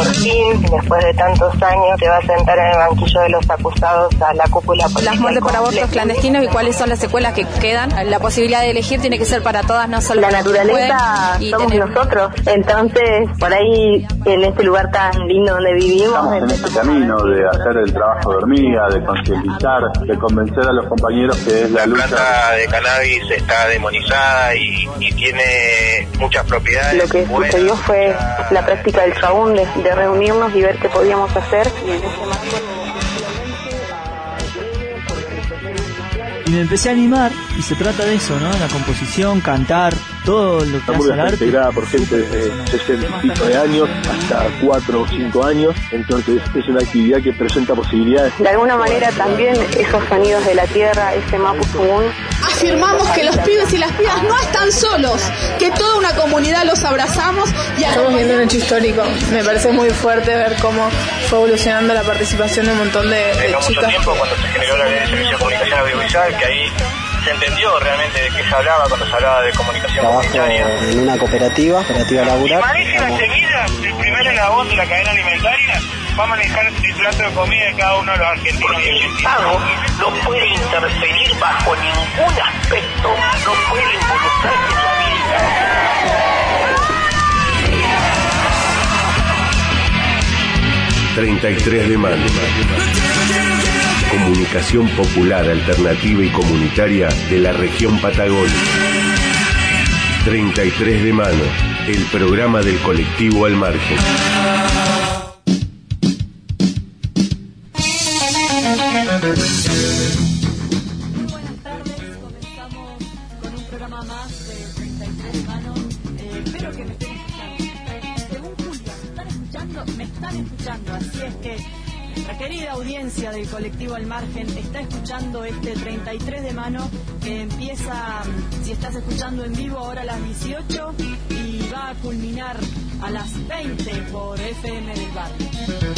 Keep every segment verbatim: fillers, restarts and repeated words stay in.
por fin, después de tantos años, se va a sentar en el banquillo de los acusados a la cúpula política. Las muertes por abortos clandestinos y cuáles son las secuelas que quedan. La posibilidad de elegir tiene que ser para todas, no solo la para naturaleza y somos tener... nosotros. Entonces, por ahí, en este lugar tan lindo donde vivimos, estamos en este camino de hacer el trabajo de hormiga, de concientizar, de convencer a los compañeros que es la, la lucha. La planta de cannabis está demonizada y, y tiene muchas propiedades. Lo que buenas, sucedió fue muchas... la práctica del chabún, de, de reunirnos y ver qué podíamos hacer. Y en ese marco... Y me empecé a animar, y se trata de eso, ¿no? La composición, cantar, todo lo que hace el arte. Está integrada por gente de sesenta y pico de años hasta cuatro o cinco años, entonces es una actividad que presenta posibilidades. De alguna manera también esos sonidos de la tierra, ese mapuzungún. Afirmamos que los pibes y las pibas no están solos, que toda una comunidad los abrazamos. Y estamos viendo un hecho histórico. Me parece muy fuerte ver cómo fue evolucionando la participación de un montón de, de no chicas. Mucho tiempo cuando se generó la ley de servicio de comunicación audiovisual, que ahí se entendió realmente de qué se hablaba cuando se hablaba de comunicación Trabajo comunitaria. En una cooperativa, cooperativa laboral. Y Marisa enseguida, el primer eslabón de la cadena alimentaria, va a manejar el plato de comida de cada uno de los argentinos. Porque el Estado no puede interferir bajo ningún aspecto, no puede involucrarse en su vida. treinta y tres de mayo. Comunicación popular, alternativa y comunitaria de la región Patagonia. treinta y tres de mano, el programa del colectivo Al Margen. Muy buenas tardes, comenzamos con un programa más de treinta y tres de mano. Eh, espero que me estén escuchando. Según Julia, ¿me están escuchando? Me están escuchando, así es que nuestra querida audiencia del colectivo Al Margen está escuchando este treinta y tres de mano que empieza, si estás escuchando en vivo, ahora a las dieciocho y va a culminar a las veinte por F M del Barrio.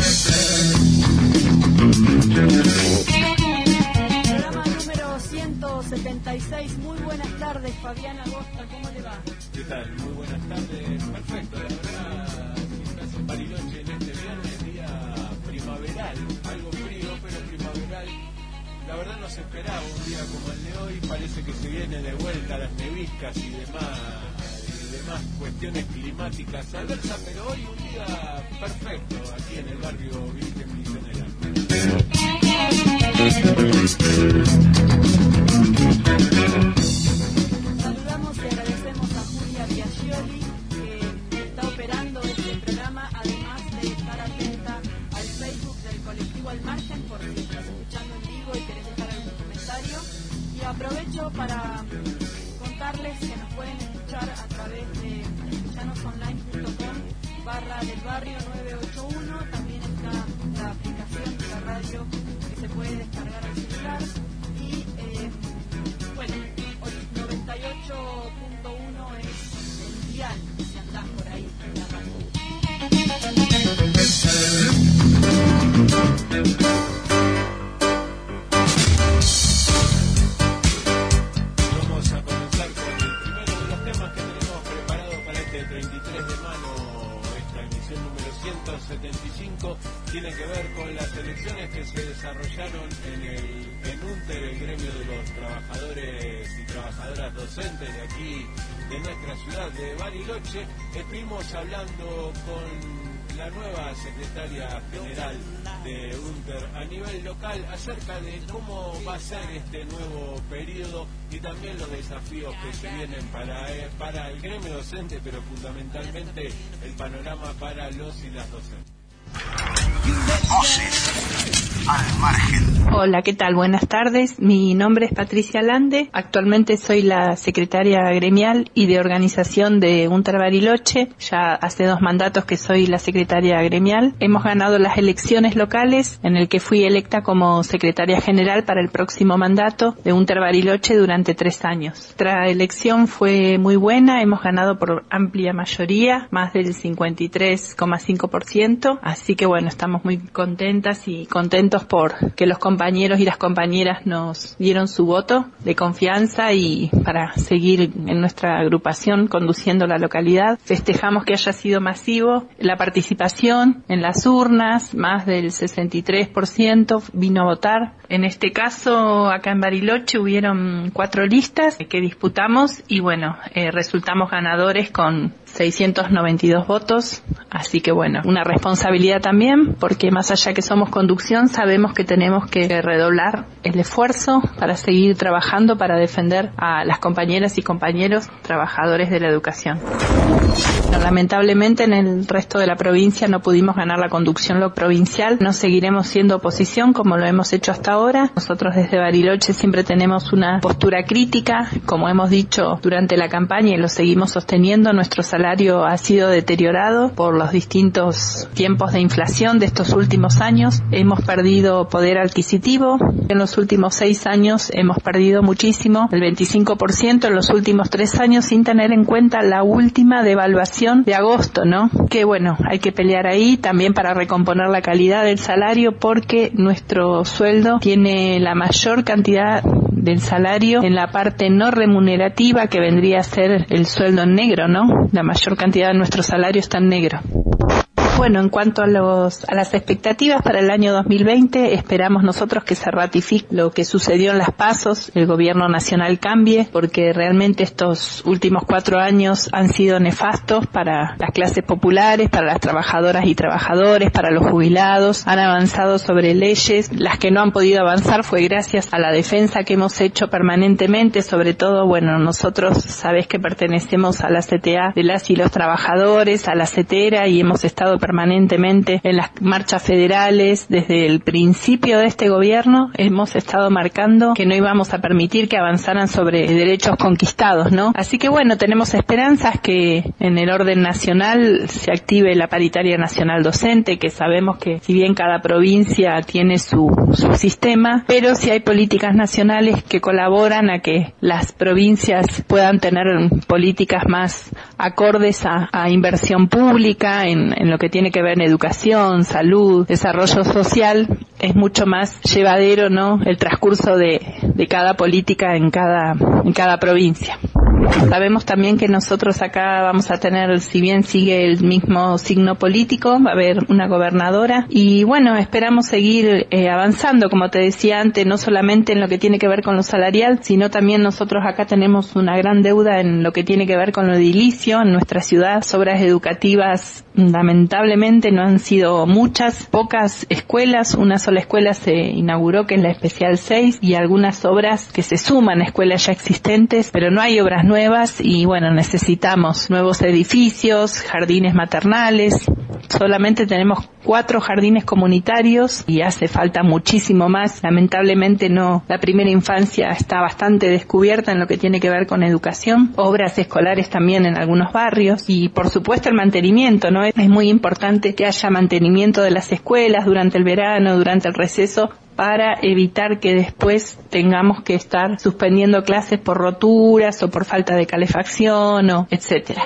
Programa número ciento setenta y seis. Muy buenas tardes, Fabián Agosta, ¿cómo le va? ¿Qué tal? Muy buenas tardes. Perfecto, la verdad, si estás en Bariloche en este viernes, día primaveral, algo frío pero primaveral. La verdad no se esperaba un día como el de hoy, parece que se viene de vuelta las neviscas y demás, y demás cuestiones climáticas adversas, pero hoy un día perfecto aquí en el barrio Virgen Misionera. Saludamos y agradecemos a Julia Biaggioli, que está operando este programa, además de estar atenta al Facebook del colectivo Al Margen, por si estás escuchando en vivo y querés dejar algún comentario. Y aprovecho para contarles que nos pueden escuchar a través de llanosonline punto com barra del barrio nueve ocho uno. También está la aplicación de la radio que se puede descargar al celular. Y eh, bueno, noventa y ocho punto uno es el dial, si andás por ahí en la radio. Vamos a comenzar con el primero de los temas que tenemos preparado para este treinta y tres de mano, esta emisión número ciento setenta y cinco. Tiene que ver con las elecciones que se desarrollaron en el en UNTER, el gremio de los trabajadores y trabajadoras docentes de aquí, de nuestra ciudad de Bariloche. Estuvimos hablando con la nueva secretaria general de UNTER a nivel local acerca de cómo va a ser este nuevo periodo y también los desafíos que se vienen para, eh, para el gremio docente, pero fundamentalmente el panorama para los y las docentes. Voces al margen. Hola, ¿qué tal? Buenas tardes. Mi nombre es Patricia Lande. Actualmente soy la secretaria gremial y de organización de UNTER Bariloche. Ya hace dos mandatos que soy la secretaria gremial. Hemos ganado las elecciones locales en el que fui electa como secretaria general para el próximo mandato de UNTER Bariloche durante tres años. Nuestra elección fue muy buena. Hemos ganado por amplia mayoría, más del cincuenta y tres coma cinco por ciento. Así que bueno, estamos muy contentas y contentos contentos por que los compañeros y las compañeras nos dieron su voto de confianza y para seguir en nuestra agrupación conduciendo la localidad. Festejamos que haya sido masivo la participación en las urnas, más del sesenta y tres por ciento vino a votar. En este caso, acá en Bariloche hubieron cuatro listas que disputamos y bueno, eh, resultamos ganadores con seiscientos noventa y dos votos, así que bueno, una responsabilidad también, porque más allá que somos conducción, sabemos que tenemos que redoblar el esfuerzo para seguir trabajando para defender a las compañeras y compañeros trabajadores de la educación. No, lamentablemente en el resto de la provincia no pudimos ganar la conducción lo provincial, no seguiremos siendo oposición como lo hemos hecho hasta ahora. Nosotros desde Bariloche siempre tenemos una postura crítica, como hemos dicho durante la campaña y lo seguimos sosteniendo, nuestro salario ha sido deteriorado por los distintos tiempos de inflación de estos últimos años. Hemos perdido poder adquisitivo. En los últimos seis años hemos perdido muchísimo, el veinticinco por ciento en los últimos tres años, sin tener en cuenta la última devaluación de agosto, ¿no? Que bueno, hay que pelear ahí también para recomponer la calidad del salario, porque nuestro sueldo tiene la mayor cantidad del salario en la parte no remunerativa, que vendría a ser el sueldo en negro, ¿no? La mayor cantidad de nuestro salario está en negro. Bueno, en cuanto a los a las expectativas para el año dos mil veinte, esperamos nosotros que se ratifique lo que sucedió en las PASOs, el gobierno nacional cambie, porque realmente estos últimos cuatro años han sido nefastos para las clases populares, para las trabajadoras y trabajadores, para los jubilados. Han avanzado sobre leyes, las que no han podido avanzar fue gracias a la defensa que hemos hecho permanentemente, sobre todo, bueno, nosotros sabés que pertenecemos a la C T A de las y los trabajadores, a la CETERA, y hemos estado permanentemente en las marchas federales. Desde el principio de este gobierno hemos estado marcando que no íbamos a permitir que avanzaran sobre derechos conquistados, ¿no? Así que bueno, tenemos esperanzas que en el orden nacional se active la paritaria nacional docente, que sabemos que si bien cada provincia tiene su, su sistema, pero si hay políticas nacionales que colaboran a que las provincias puedan tener políticas más acordes a, a inversión pública en, en lo que tiene que ver en educación, salud, desarrollo social, es mucho más llevadero, ¿no?, el transcurso de, de cada política en cada, en cada provincia. Sabemos también que nosotros acá vamos a tener, si bien sigue el mismo signo político, va a haber una gobernadora y bueno, esperamos seguir eh, avanzando, como te decía antes, no solamente en lo que tiene que ver con lo salarial, sino también nosotros acá tenemos una gran deuda en lo que tiene que ver con lo edilicio en nuestra ciudad. Las obras educativas lamentablemente no han sido muchas, pocas escuelas, una sola escuela se inauguró que es la Especial seis y algunas obras que se suman a escuelas ya existentes, pero no hay obras nuevas y bueno, necesitamos nuevos edificios, jardines maternales. Solamente tenemos cuatro jardines comunitarios y hace falta muchísimo más. Lamentablemente no, la primera infancia está bastante descubierta en lo que tiene que ver con educación, obras escolares también en algunos barrios y por supuesto el mantenimiento, ¿no? Es muy importante que haya mantenimiento de las escuelas durante el verano, durante el receso, para evitar que después tengamos que estar suspendiendo clases por roturas o por falta de calefacción o etcétera.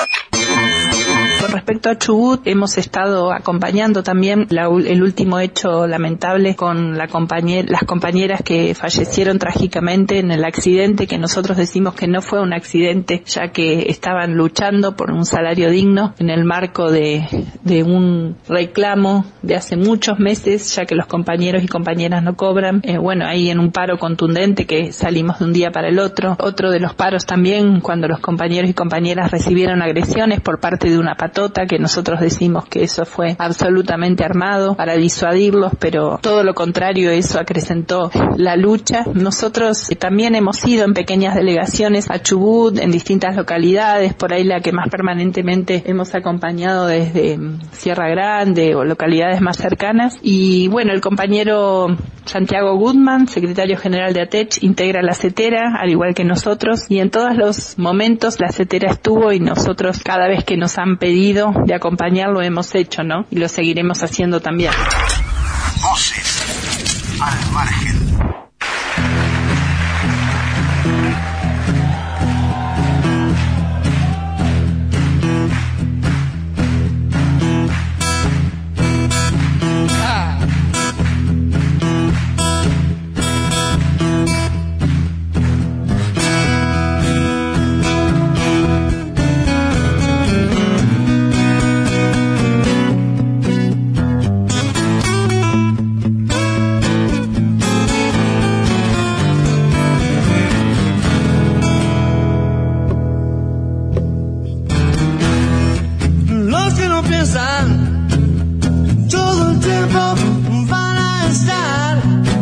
Con respecto a Chubut, hemos estado acompañando también la, el último hecho lamentable con la compañera, las compañeras que fallecieron trágicamente en el accidente, que nosotros decimos que no fue un accidente, ya que estaban luchando por un salario digno en el marco de, de un reclamo de hace muchos meses, ya que los compañeros y compañeras no cobran. Eh, bueno, ahí en un paro contundente que salimos de un día para el otro. Otro de los paros también cuando los compañeros y compañeras recibieron agresiones por parte de una patota, que nosotros decimos que eso fue absolutamente armado para disuadirlos, pero todo lo contrario, eso acrecentó la lucha. Nosotros también hemos ido en pequeñas delegaciones a Chubut, en distintas localidades, por ahí la que más permanentemente hemos acompañado desde Sierra Grande o localidades más cercanas. Y bueno, el compañero Santiago Goodman, secretario general de ATECH, integra la CETERA, al igual que nosotros, y en todos los momentos la CETERA estuvo y nosotros cada vez que nos han pedido de acompañarlo hemos hecho, ¿no? Y lo seguiremos haciendo también. Voces al margen. piensan, todo el tiempo van a estar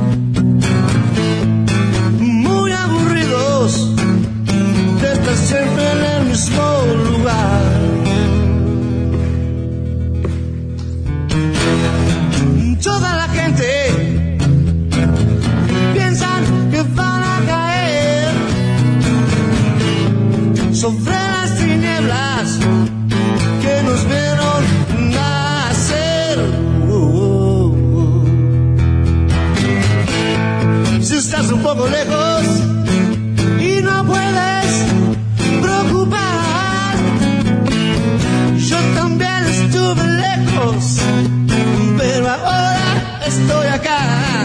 muy aburridos de estar siempre en el mismo lugar. Toda la gente piensan que van a caer sobre las tinieblas que nos vieron nacer. Uh, uh, uh. Si estás un poco lejos y no puedes preocupar, yo también estuve lejos, pero ahora estoy acá.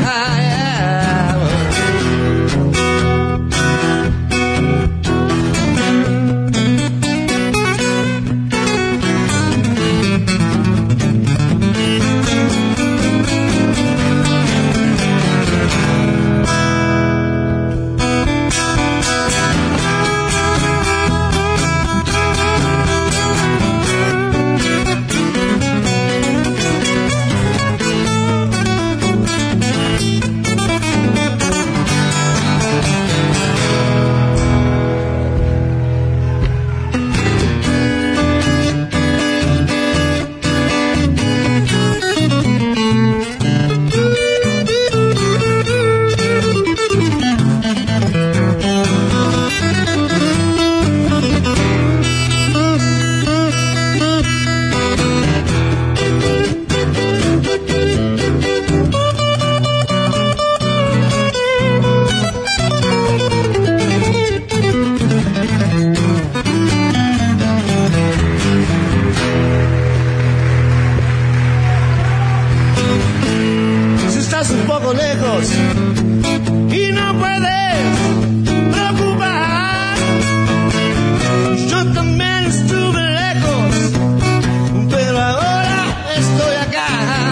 Y no puedes preocupar, yo también estuve lejos, pero ahora estoy acá.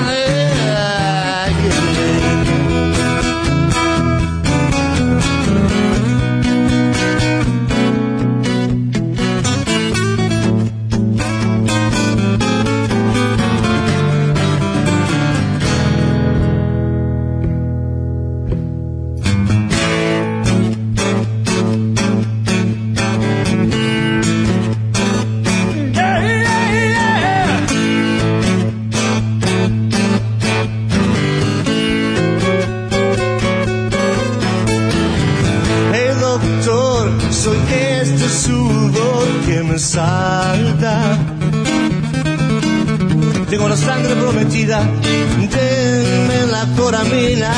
Soy este sudor que me salta. Tengo la sangre prometida, denme la coramina.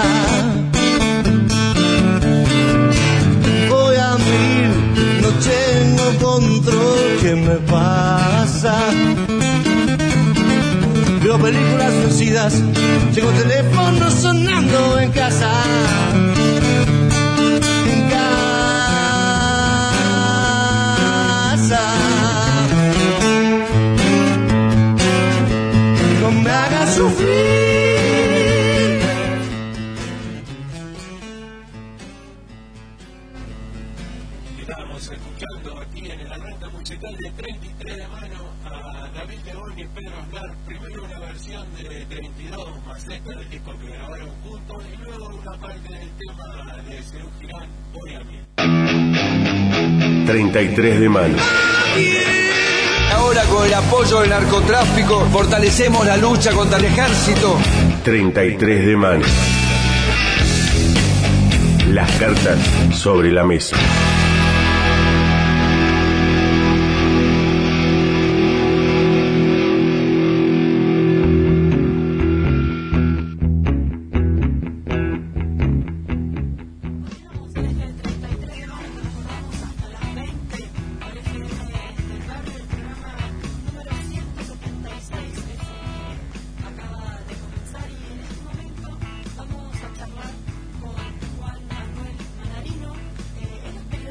Voy a mil, no tengo control, ¿qué me pasa? Veo películas vencidas, tengo teléfono sonando en casa. No me hagas sufrir. Estamos escuchando aquí en el arranque musical de treinta y tres de mano a David León y Pedro Aznar. Primero una versión de treinta y dos macetas del disco que grabaron juntos y luego una parte del tema de Serú Girán, Hoy a mí. treinta y tres de mano. Ahora con el apoyo del narcotráfico fortalecemos la lucha contra el ejército. treinta y tres de mano. Las cartas sobre la mesa. Vamos a charlar con Juan Manuel Manarino, eh, él es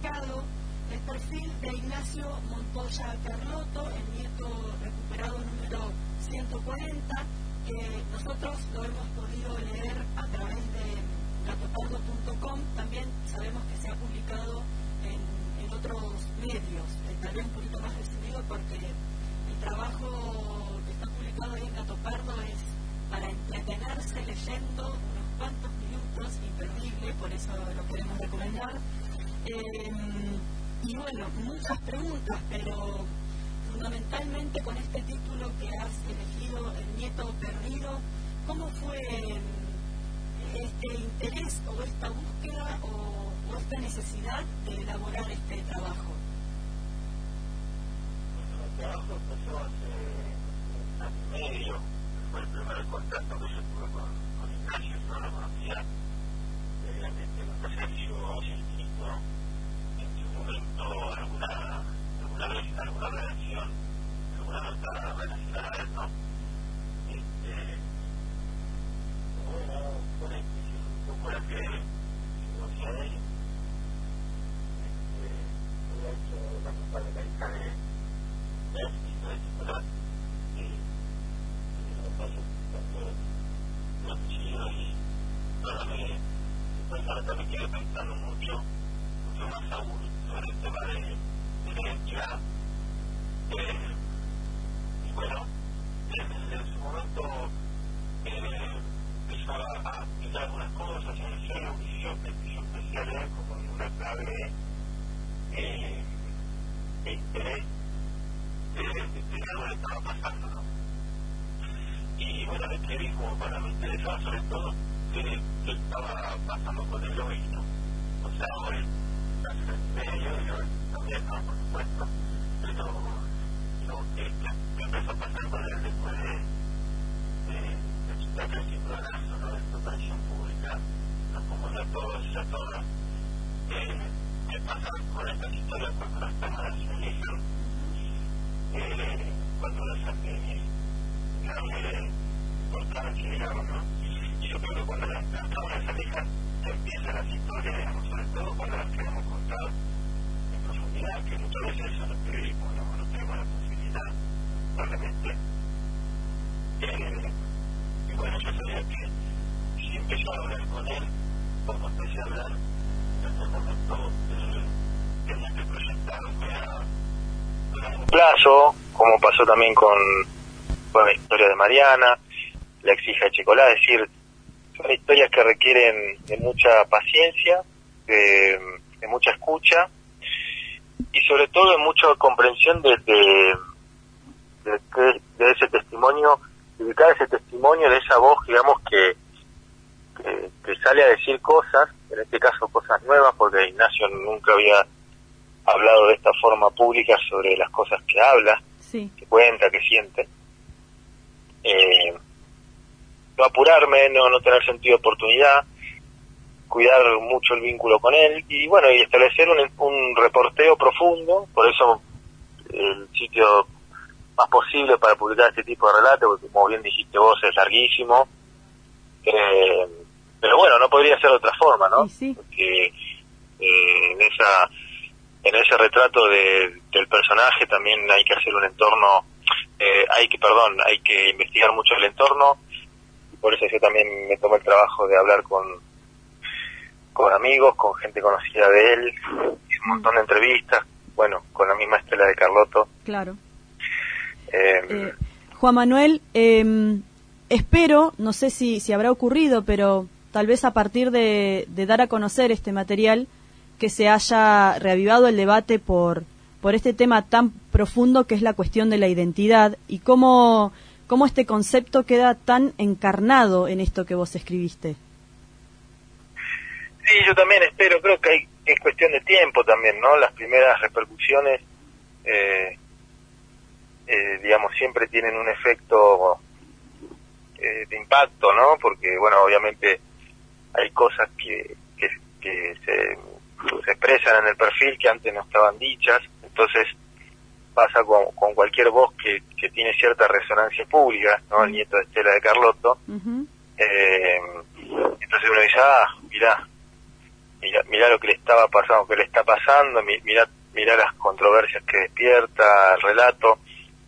publicado el perfil de Ignacio Montoya Carlotto, el nieto recuperado número ciento cuarenta, que nosotros lo hemos podido leer a través de gatopardo punto com. También sabemos que se ha publicado en, en otros medios, eh, tal vez un poquito más resumido, porque el trabajo que está publicado ahí en Gatopardo es para entretenerse leyendo unos cuantos minutos, imperdible, por eso lo queremos recomendar. Eh, y bueno, muchas preguntas, pero fundamentalmente con este título que has elegido, El nieto perdido, ¿cómo fue este interés o esta búsqueda o, o esta necesidad de elaborar este trabajo? Bueno, el trabajo empezó hace un año y medio, fue el primer contacto que yo tuve con, con Ignacio, yo lo conocía previamente en un proceso científico, en su momento alguna, alguna vez, alguna redacción, alguna nota relacionada a esto. Este, bueno, por ahí un poco la que conocía de él. Este, había hecho la culpa de Carica de de éxito de titular y lo paso tanto lo chido y ahora me después ahora me quedé pensando mucho mucho más aún sobre el tema de, de la identidad eh, y bueno en, en su momento eh, empezó a, a explicar algunas cosas en el cielo y yo, yo empecé a leer como en una clave eh, de interés de, de, de algo que estaba pasando, ¿no? Y bueno, le escribí como para me interesaba sobre todo que, que estaba pasando con el hoy, ¿no? O sea, hoy casi en medio, yo también, ¿no? Por supuesto, pero lo que, que empezó a pasar con él después de, de, de su propio ciudadano, ¿no? De su aparición pública, nos conmovió a todos y a todas. Eh, ¿Qué pasa con estas historias cuando las cámaras se alejan? Eh, cuando las alejan, grave importancia, digamos, ¿no? Y yo creo que cuando las, las cámaras se alejan, empiezan las historias, digamos, sobre todo cuando las queremos contar en profundidad, que muchas veces eso no periodismo, ¿no? No tenemos la posibilidad, probablemente. Eh, y bueno, yo sabía que si empezó a hablar con él, como empecé a hablar, en ese momento eh, tenía que proyectarme a un plazo, como pasó también con, con la historia de Mariana, la exija de Checolá, es decir, son historias que requieren de mucha paciencia, de, de mucha escucha y sobre todo de mucha comprensión de, de, de, de, de ese testimonio, de cada ese testimonio, de esa voz, digamos, que, que, que sale a decir cosas, en este caso cosas nuevas, porque Ignacio nunca había hablado de esta forma pública sobre las cosas que habla, sí. que cuenta, que siente. Eh, no apurarme, no, no tener sentido de oportunidad, cuidar mucho el vínculo con él y bueno, y establecer un, un reporteo profundo, por eso el sitio más posible para publicar este tipo de relatos, porque como bien dijiste vos es larguísimo, eh, pero bueno, no podría ser de otra forma, ¿no? Sí, sí. Porque eh, en esa en ese retrato de, del personaje también hay que hacer un entorno, eh, hay que, perdón, hay que investigar mucho el entorno, y por eso yo también me tomé el trabajo de hablar con con amigos, con gente conocida de él, hice un montón de entrevistas, bueno, con la misma Estela de Carlotto. Claro. Eh, eh, Juan Manuel, eh, espero, no sé si, si habrá ocurrido, pero tal vez a partir de, de dar a conocer este material, que se haya reavivado el debate por, por este tema tan profundo que es la cuestión de la identidad y cómo, cómo este concepto queda tan encarnado en esto que vos escribiste. Sí, yo también espero, creo que hay, es cuestión de tiempo también, ¿no? Las primeras repercusiones, eh, eh, digamos, siempre tienen un efecto eh, de impacto, ¿no? Porque, bueno, obviamente hay cosas que, que, que se, se expresan en el perfil que antes no estaban dichas, entonces pasa con, con cualquier voz que, que tiene cierta resonancia pública, ¿no? El nieto de Estela de Carlotto. Uh-huh. Eh, entonces uno dice, ah, mirá, Mira, mirá lo que le estaba pasando, que le está pasando, mirá, mirá las controversias que despierta el relato,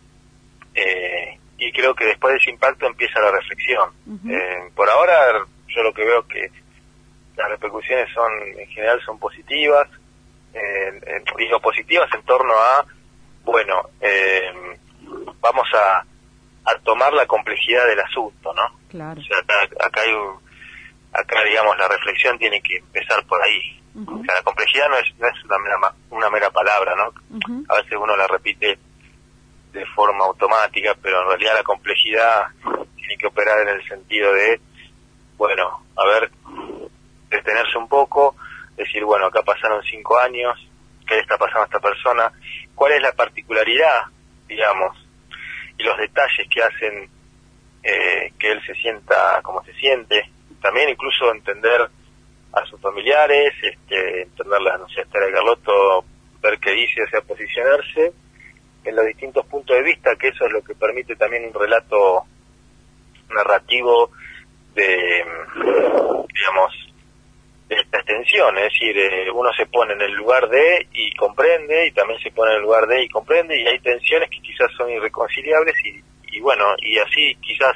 eh, y creo que después de ese impacto empieza la reflexión. Uh-huh. Eh, por ahora yo lo que veo que las repercusiones son, en general, son positivas, eh, eh, digo positivas en torno a, bueno, eh, vamos a, a tomar la complejidad del asunto, ¿no? Claro. O sea, acá, acá hay un, acá digamos la reflexión tiene que empezar por ahí. Uh-huh. O sea, la complejidad no es, no es una mera, una mera palabra, ¿no? Uh-huh. A veces uno la repite de forma automática, pero en realidad la complejidad tiene que operar en el sentido de, bueno, a ver, detenerse un poco, decir, bueno, acá pasaron cinco años, ¿qué le está pasando a esta persona? ¿Cuál es la particularidad, digamos, y los detalles que hacen eh, que él se sienta como se siente? También incluso entender a sus familiares, este, entender la, no sé, Estela de Carlotto, ver qué dice, o sea, posicionarse en los distintos puntos de vista, que eso es lo que permite también un relato narrativo de, digamos, de esta extensión, es decir, eh, uno se pone en el lugar de y comprende, y también se pone en el lugar de y comprende, y hay tensiones que quizás son irreconciliables, y, y bueno, y así quizás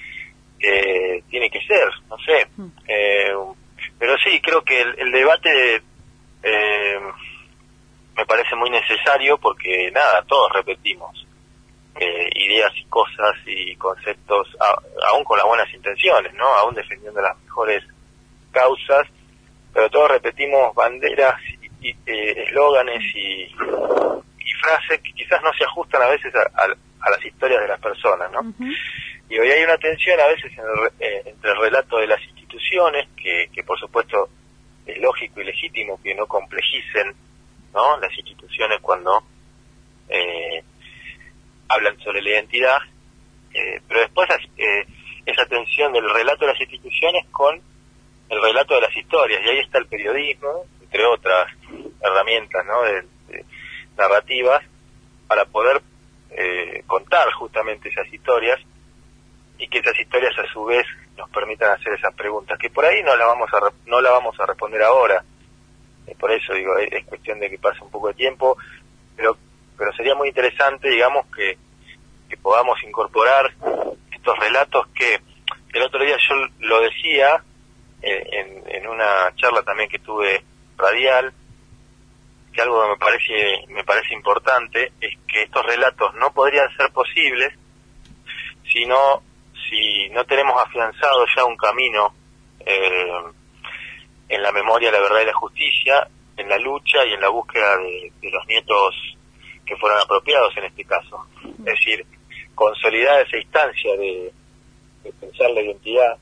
eh, tiene que ser, no sé, eh, pero sí, creo que el, el debate eh, me parece muy necesario, porque nada, todos repetimos eh, ideas y cosas y conceptos, a, aún con las buenas intenciones, ¿no? Aún defendiendo las mejores causas, pero todos repetimos banderas y eslóganes y, y frases que quizás no se ajustan a veces a, a, a las historias de las personas, ¿no? Uh-huh. Y hoy hay una tensión a veces en el, eh, entre el relato de las instituciones, que, que por supuesto es lógico y legítimo que no complejicen, ¿no?, las instituciones cuando eh, hablan sobre la identidad, eh, pero después eh, esa tensión del relato de las instituciones con el relato de las historias, y ahí está el periodismo, entre otras herramientas, ¿no?, de, de narrativas, para poder eh, contar justamente esas historias, y que esas historias a su vez nos permitan hacer esas preguntas, que por ahí no la vamos a no la vamos a responder ahora. Eh, por eso digo, es, es cuestión de que pase un poco de tiempo, pero pero sería muy interesante, digamos, que, que podamos incorporar estos relatos que el otro día yo lo decía en, en una charla también que tuve radial, que algo que me parece me parece importante es que estos relatos no podrían ser posibles si no si no tenemos afianzado ya un camino eh, en la memoria, la verdad y la justicia, en la lucha y en la búsqueda de, de los nietos que fueron apropiados en este caso. Es decir, consolidar esa instancia de, de pensar la identidad,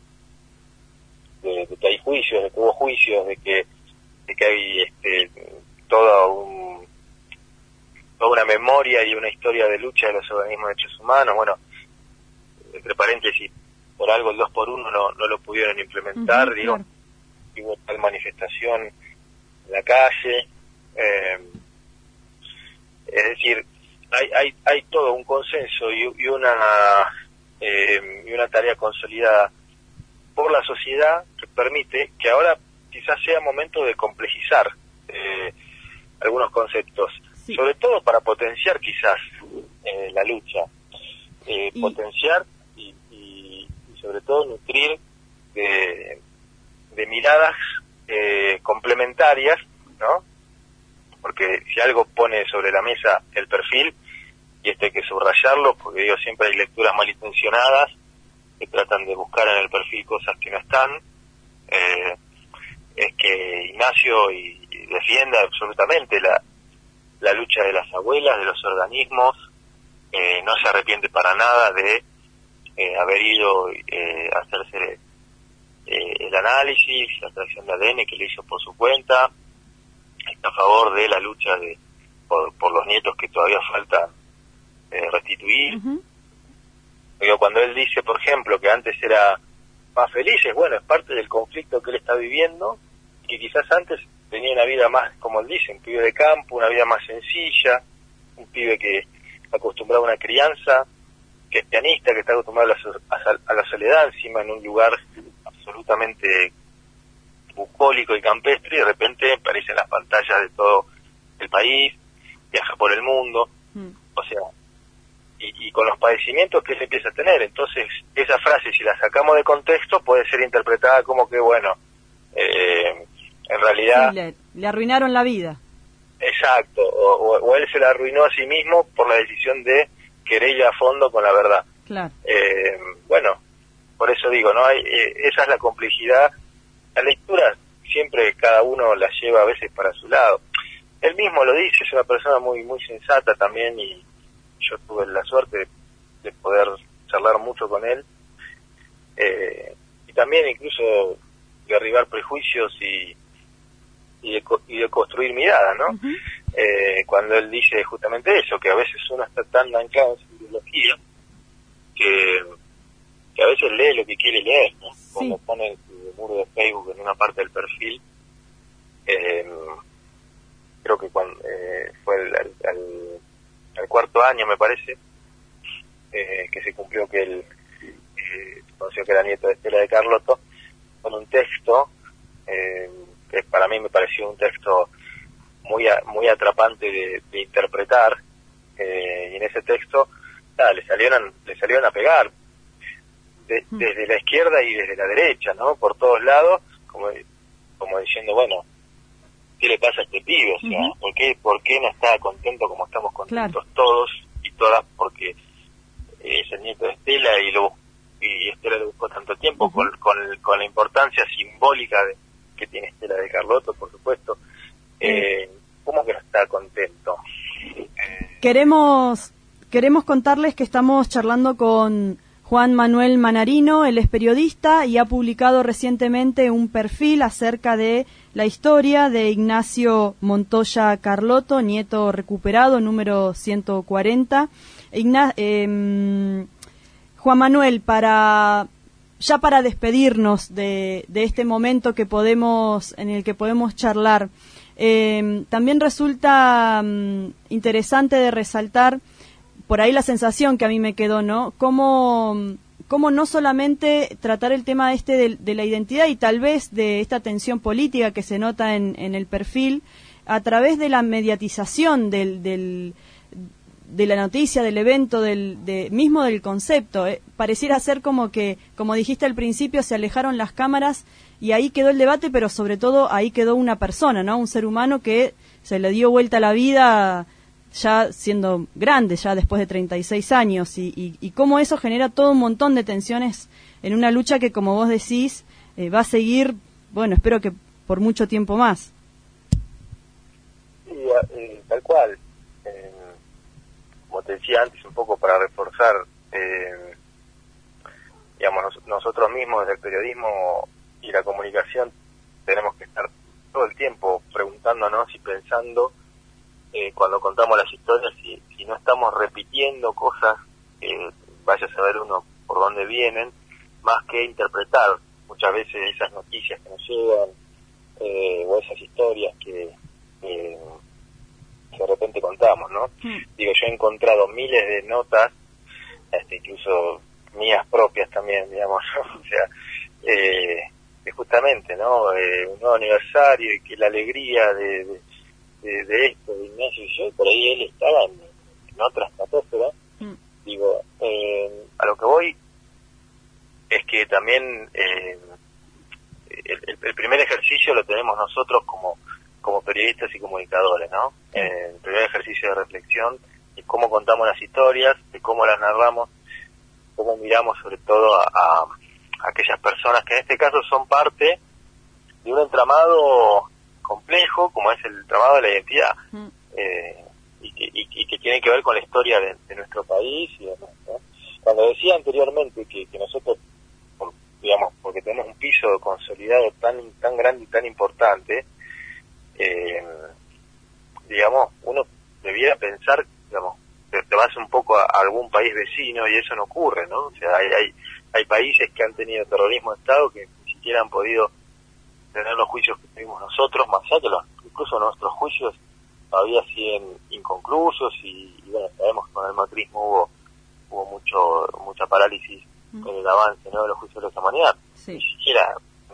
de, de que hay juicios, de que hubo juicios, de que de que hay este toda un toda una memoria y una historia de lucha de los organismos de derechos humanos. Bueno, entre paréntesis, por algo el dos por uno no, no lo pudieron implementar, uh-huh, digo, claro. Hubo tal manifestación en la calle, eh, es decir, hay hay hay todo un consenso y, y una eh, y una tarea consolidada por la sociedad que permite que ahora quizás sea momento de complejizar eh, algunos conceptos, sí. Sobre todo para potenciar quizás eh, la lucha, eh, y... potenciar y, y, y sobre todo nutrir de, de miradas eh, complementarias, ¿no? Porque si algo pone sobre la mesa el perfil, y esto hay que subrayarlo, porque digo, siempre hay lecturas malintencionadas que tratan de buscar en el perfil cosas que no están, eh, es que Ignacio y, y defiende absolutamente la, la lucha de las abuelas, de los organismos, eh, no se arrepiente para nada de eh, haber ido eh, a hacerse eh, el análisis, la extracción de A D N que le hizo por su cuenta, está a favor de la lucha de por, por los nietos que todavía falta eh, restituir. Uh-huh. Pero cuando él dice, por ejemplo, que antes era más felices, bueno, es parte del conflicto que él está viviendo, que quizás antes tenía una vida más, como él dice, un pibe de campo, una vida más sencilla, un pibe que acostumbrado a una crianza, que es pianista, que está acostumbrado a la, a la soledad, encima en un lugar absolutamente bucólico y campestre, y de repente aparece en las pantallas de todo el país, viaja por el mundo, mm. o sea, y, y con los padecimientos que él empieza a tener. Entonces, esa frase, si la sacamos de contexto, puede ser interpretada como que, bueno, eh, en realidad... Sí, le, le arruinaron la vida. Exacto, o, o, o él se la arruinó a sí mismo por la decisión de querer ir a fondo con la verdad. Claro. Eh, bueno, por eso digo, no hay, eh, esa es la complejidad. La lectura siempre cada uno la lleva a veces para su lado. Él mismo lo dice, es una persona muy muy sensata también, y yo tuve la suerte de, de poder charlar mucho con él, eh, y también incluso derribar prejuicios y y de, y de construir miradas, ¿no? Uh-huh. Eh, cuando él dice justamente eso, que a veces uno está tan anclado en su ideología que, que a veces lee lo que quiere leer, ¿no? Sí. Cuando pone el muro de Facebook en una parte del perfil, eh, creo que cuando eh, fue el, al, al, al cuarto año, me parece, eh, que se cumplió que él eh, conoció que era nieto de Estela de Carlotto, con un texto eh, que para mí me pareció un texto muy a, muy atrapante de, de interpretar, eh, y en ese texto nada, le salieron le salieron a pegar de, mm. desde la izquierda y desde la derecha, ¿no? Por todos lados, como como diciendo, bueno, ¿qué le pasa a este pibe? O sea, uh-huh. ¿por qué por qué no está contento como estamos contentos claro. todos y todas? Porque es el nieto de Estela y lo y Estela lo buscó tanto tiempo, uh-huh. con, con con la importancia simbólica de que tiene Estela de Carlotto, por supuesto. Eh, ¿Cómo que no está contento? Eh, queremos queremos contarles que estamos charlando con Juan Manuel Manarino. Él es periodista y ha publicado recientemente un perfil acerca de la historia de Ignacio Montoya Carlotto, nieto recuperado, número ciento cuarenta. Igna- eh, Juan Manuel, para... ya para despedirnos de, de este momento que podemos, en el que podemos charlar, eh, también resulta um, interesante de resaltar por ahí la sensación que a mí me quedó, ¿no? Cómo, cómo no solamente tratar el tema este de, de la identidad y tal vez de esta tensión política que se nota en, en el perfil a través de la mediatización del, del de la noticia, del evento, del de, mismo del concepto. Eh, pareciera ser como que, como dijiste al principio, se alejaron las cámaras y ahí quedó el debate, pero sobre todo ahí quedó una persona, ¿no? Un ser humano que se le dio vuelta a la vida ya siendo grande, ya después de treinta y seis años, y, y, y cómo eso genera todo un montón de tensiones en una lucha que, como vos decís, eh, va a seguir, bueno, espero que por mucho tiempo más. Sí, eh, tal cual. Eh, como te decía antes, un poco para reforzar, eh, digamos, nos, nosotros mismos desde el periodismo y la comunicación tenemos que estar todo el tiempo preguntándonos y pensando, eh, cuando contamos las historias, si, si no estamos repitiendo cosas, eh, vaya a saber uno por dónde vienen, más que interpretar muchas veces esas noticias que nos llegan, eh, o esas historias que... Eh, de repente contamos, ¿no? Mm. Digo, yo he encontrado miles de notas, este, incluso mías propias también, digamos, ¿no? O sea, eh, que justamente, ¿no? Eh, un nuevo aniversario y que la alegría de, de, de, de esto, de Ignacio y yo, por ahí él estaba en, en otra estratosfera. Mm. Digo, eh, a lo que voy es que también eh, el, el primer ejercicio lo tenemos nosotros como como periodistas y comunicadores, ¿no? Eh, el primer ejercicio de reflexión y cómo contamos las historias, de cómo las narramos, cómo miramos sobre todo a, a, a aquellas personas que en este caso son parte de un entramado complejo, como es el entramado de la identidad, mm. eh, y, que, y, y que tiene que ver con la historia de, de nuestro país y demás, ¿no? Cuando decía anteriormente que, que nosotros, por, digamos, porque tenemos un piso consolidado tan tan grande y tan importante, Eh, digamos, uno debiera pensar, digamos, te, te vas un poco a, a algún país vecino y eso no ocurre, ¿no? O sea, hay, hay hay países que han tenido terrorismo de Estado que ni siquiera han podido tener los juicios que tuvimos nosotros, más allá que los, incluso nuestros juicios todavía siguen inconclusos y, y bueno, sabemos que con el macrismo hubo hubo mucho mucha parálisis mm. en el avance, ¿no?, de los juicios de la humanidad. Sí. Ni siquiera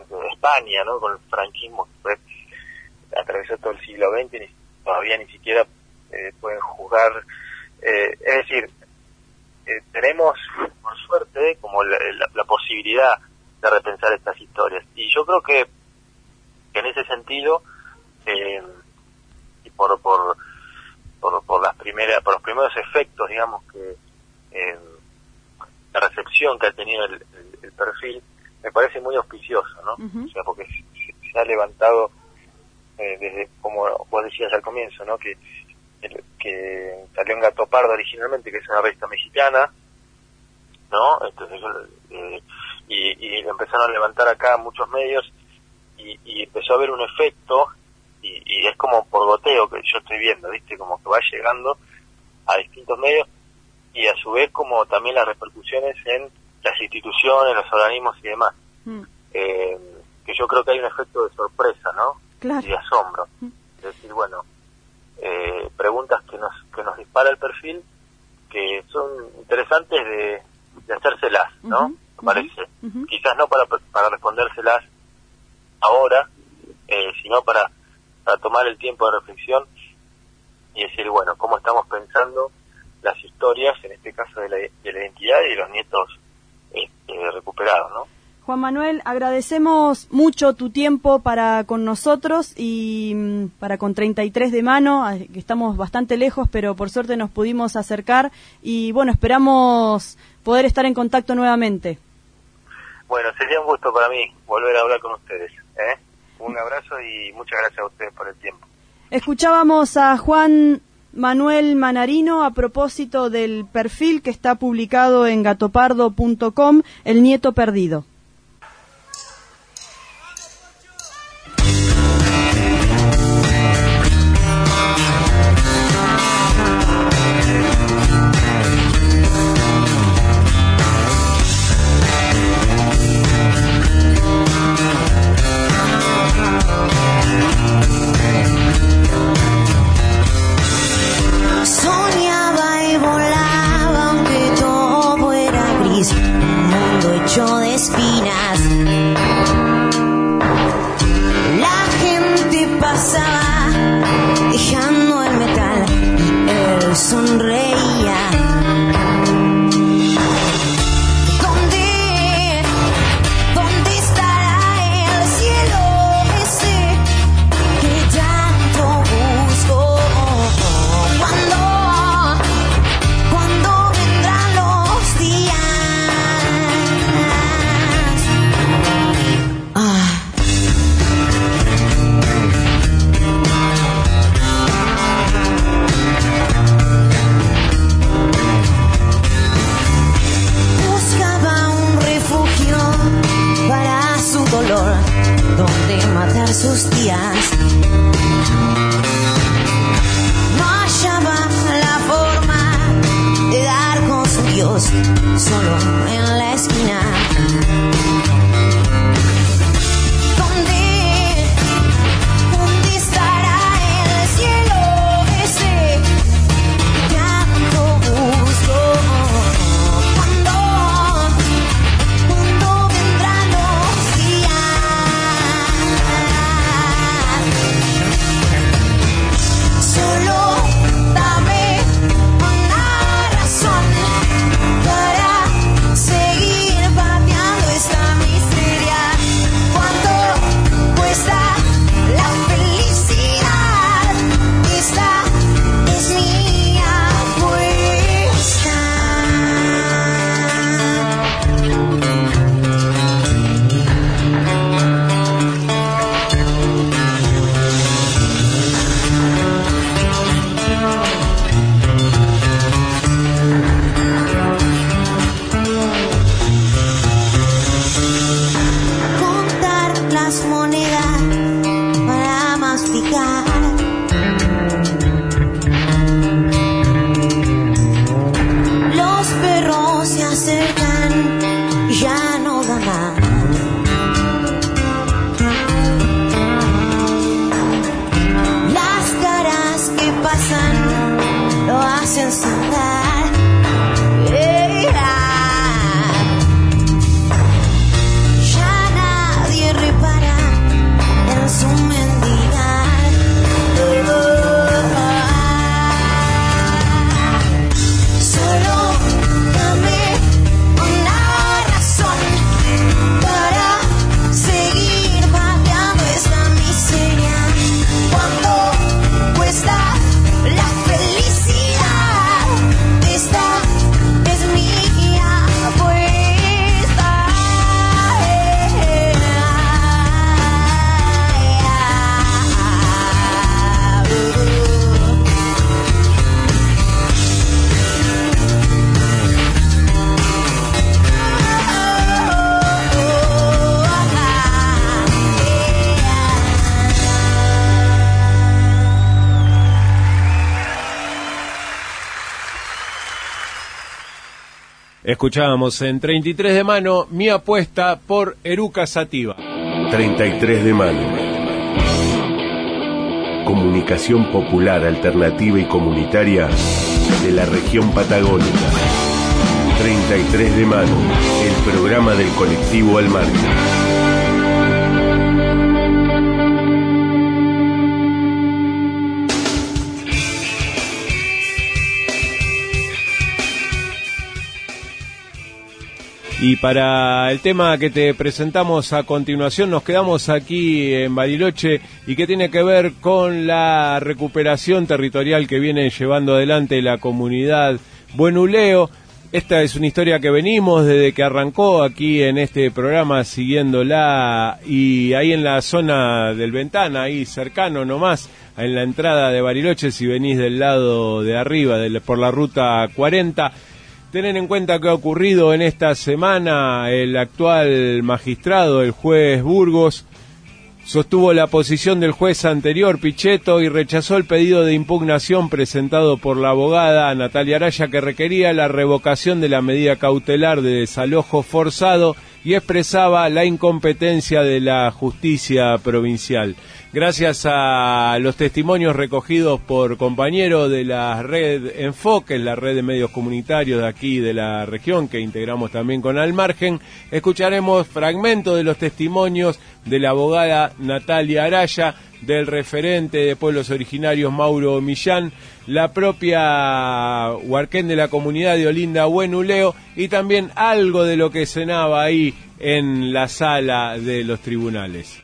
España, ¿no? Con el franquismo que fue, atravesó todo el siglo veinte, ni, todavía ni siquiera eh, pueden juzgar. Eh, es decir, eh, tenemos, por suerte, como la, la, la posibilidad de repensar estas historias. Y yo creo que, que en ese sentido, eh, y por, por, por, por las primeras, por los primeros efectos, digamos, que eh, la recepción que ha tenido el, el, el perfil, me parece muy auspicioso, ¿no? Uh-huh. O sea, porque se, se ha levantado, eh, desde, como vos decías al comienzo, ¿no? Que, el, que salió en Gato Pardo originalmente, que es una revista mexicana, ¿no? Entonces, eh, y, y empezaron a levantar acá muchos medios, y, y empezó a haber un efecto, y, y es como por goteo que yo estoy viendo, ¿viste? Como que va llegando a distintos medios, y a su vez como también las repercusiones en las instituciones, los organismos y demás. Mm. Eh, que yo creo que hay un efecto de sorpresa, ¿no? Claro. Y de asombro. Mm. Es decir, bueno, eh, preguntas que nos que nos dispara el perfil, que son interesantes de, de hacérselas, ¿no? Uh-huh. Me parece. Uh-huh. Quizás no para para respondérselas ahora, eh, sino para, para tomar el tiempo de reflexión y decir, bueno, ¿cómo estamos pensando las historias, en este caso de la, de la identidad y de los nietos este, recuperados, ¿no? Juan Manuel, agradecemos mucho tu tiempo para con nosotros y para con treinta y tres de mano, que estamos bastante lejos, pero por suerte nos pudimos acercar y bueno, esperamos poder estar en contacto nuevamente. Bueno, sería un gusto para mí volver a hablar con ustedes, ¿eh? Un abrazo y muchas gracias a ustedes por el tiempo. Escuchábamos a Juan Manuel Manarino a propósito del perfil que está publicado en gatopardo punto com, El Nieto Perdido. De espinas, la gente pasaba dejando el metal y él sonreía. ¿Dónde, dónde estará el cielo ese que tanto busco? ¿Cuándo, cuándo vendrán los días? Donde matar sus días, no hallaba la forma de dar con su Dios solo en la esquina. ¿Dónde, dónde estará el cielo ese que tanto busco? Ya nadie repara Escuchábamos en treinta y tres de mano Mi apuesta por Eruca Sativa. treinta y tres de mano. Comunicación popular, alternativa y comunitaria de la región patagónica. treinta y tres de mano, el programa del colectivo Al Margen. Y para el tema que te presentamos a continuación, nos quedamos aquí en Bariloche y que tiene que ver con la recuperación territorial que viene llevando adelante la comunidad Buenuleo. Esta es una historia que venimos desde que arrancó aquí en este programa siguiéndola, y ahí en la zona del Ventana, ahí cercano nomás, en la entrada de Bariloche, si venís del lado de arriba, de, por la ruta cuarenta, Tener en cuenta que ha ocurrido en esta semana. El actual magistrado, el juez Burgos, sostuvo la posición del juez anterior, Pichetto, y rechazó el pedido de impugnación presentado por la abogada Natalia Araya, que requería la revocación de la medida cautelar de desalojo forzado y expresaba la incompetencia de la justicia provincial. Gracias a los testimonios recogidos por compañeros de la red Enfoque, la red de medios comunitarios de aquí de la región, que integramos también con Al Margen, escucharemos fragmentos de los testimonios de la abogada Natalia Araya, del referente de pueblos originarios Mauro Millán, la propia huarquén de la comunidad de Olinda Buenuleo, y también algo de lo que cenaba ahí en la sala de los tribunales.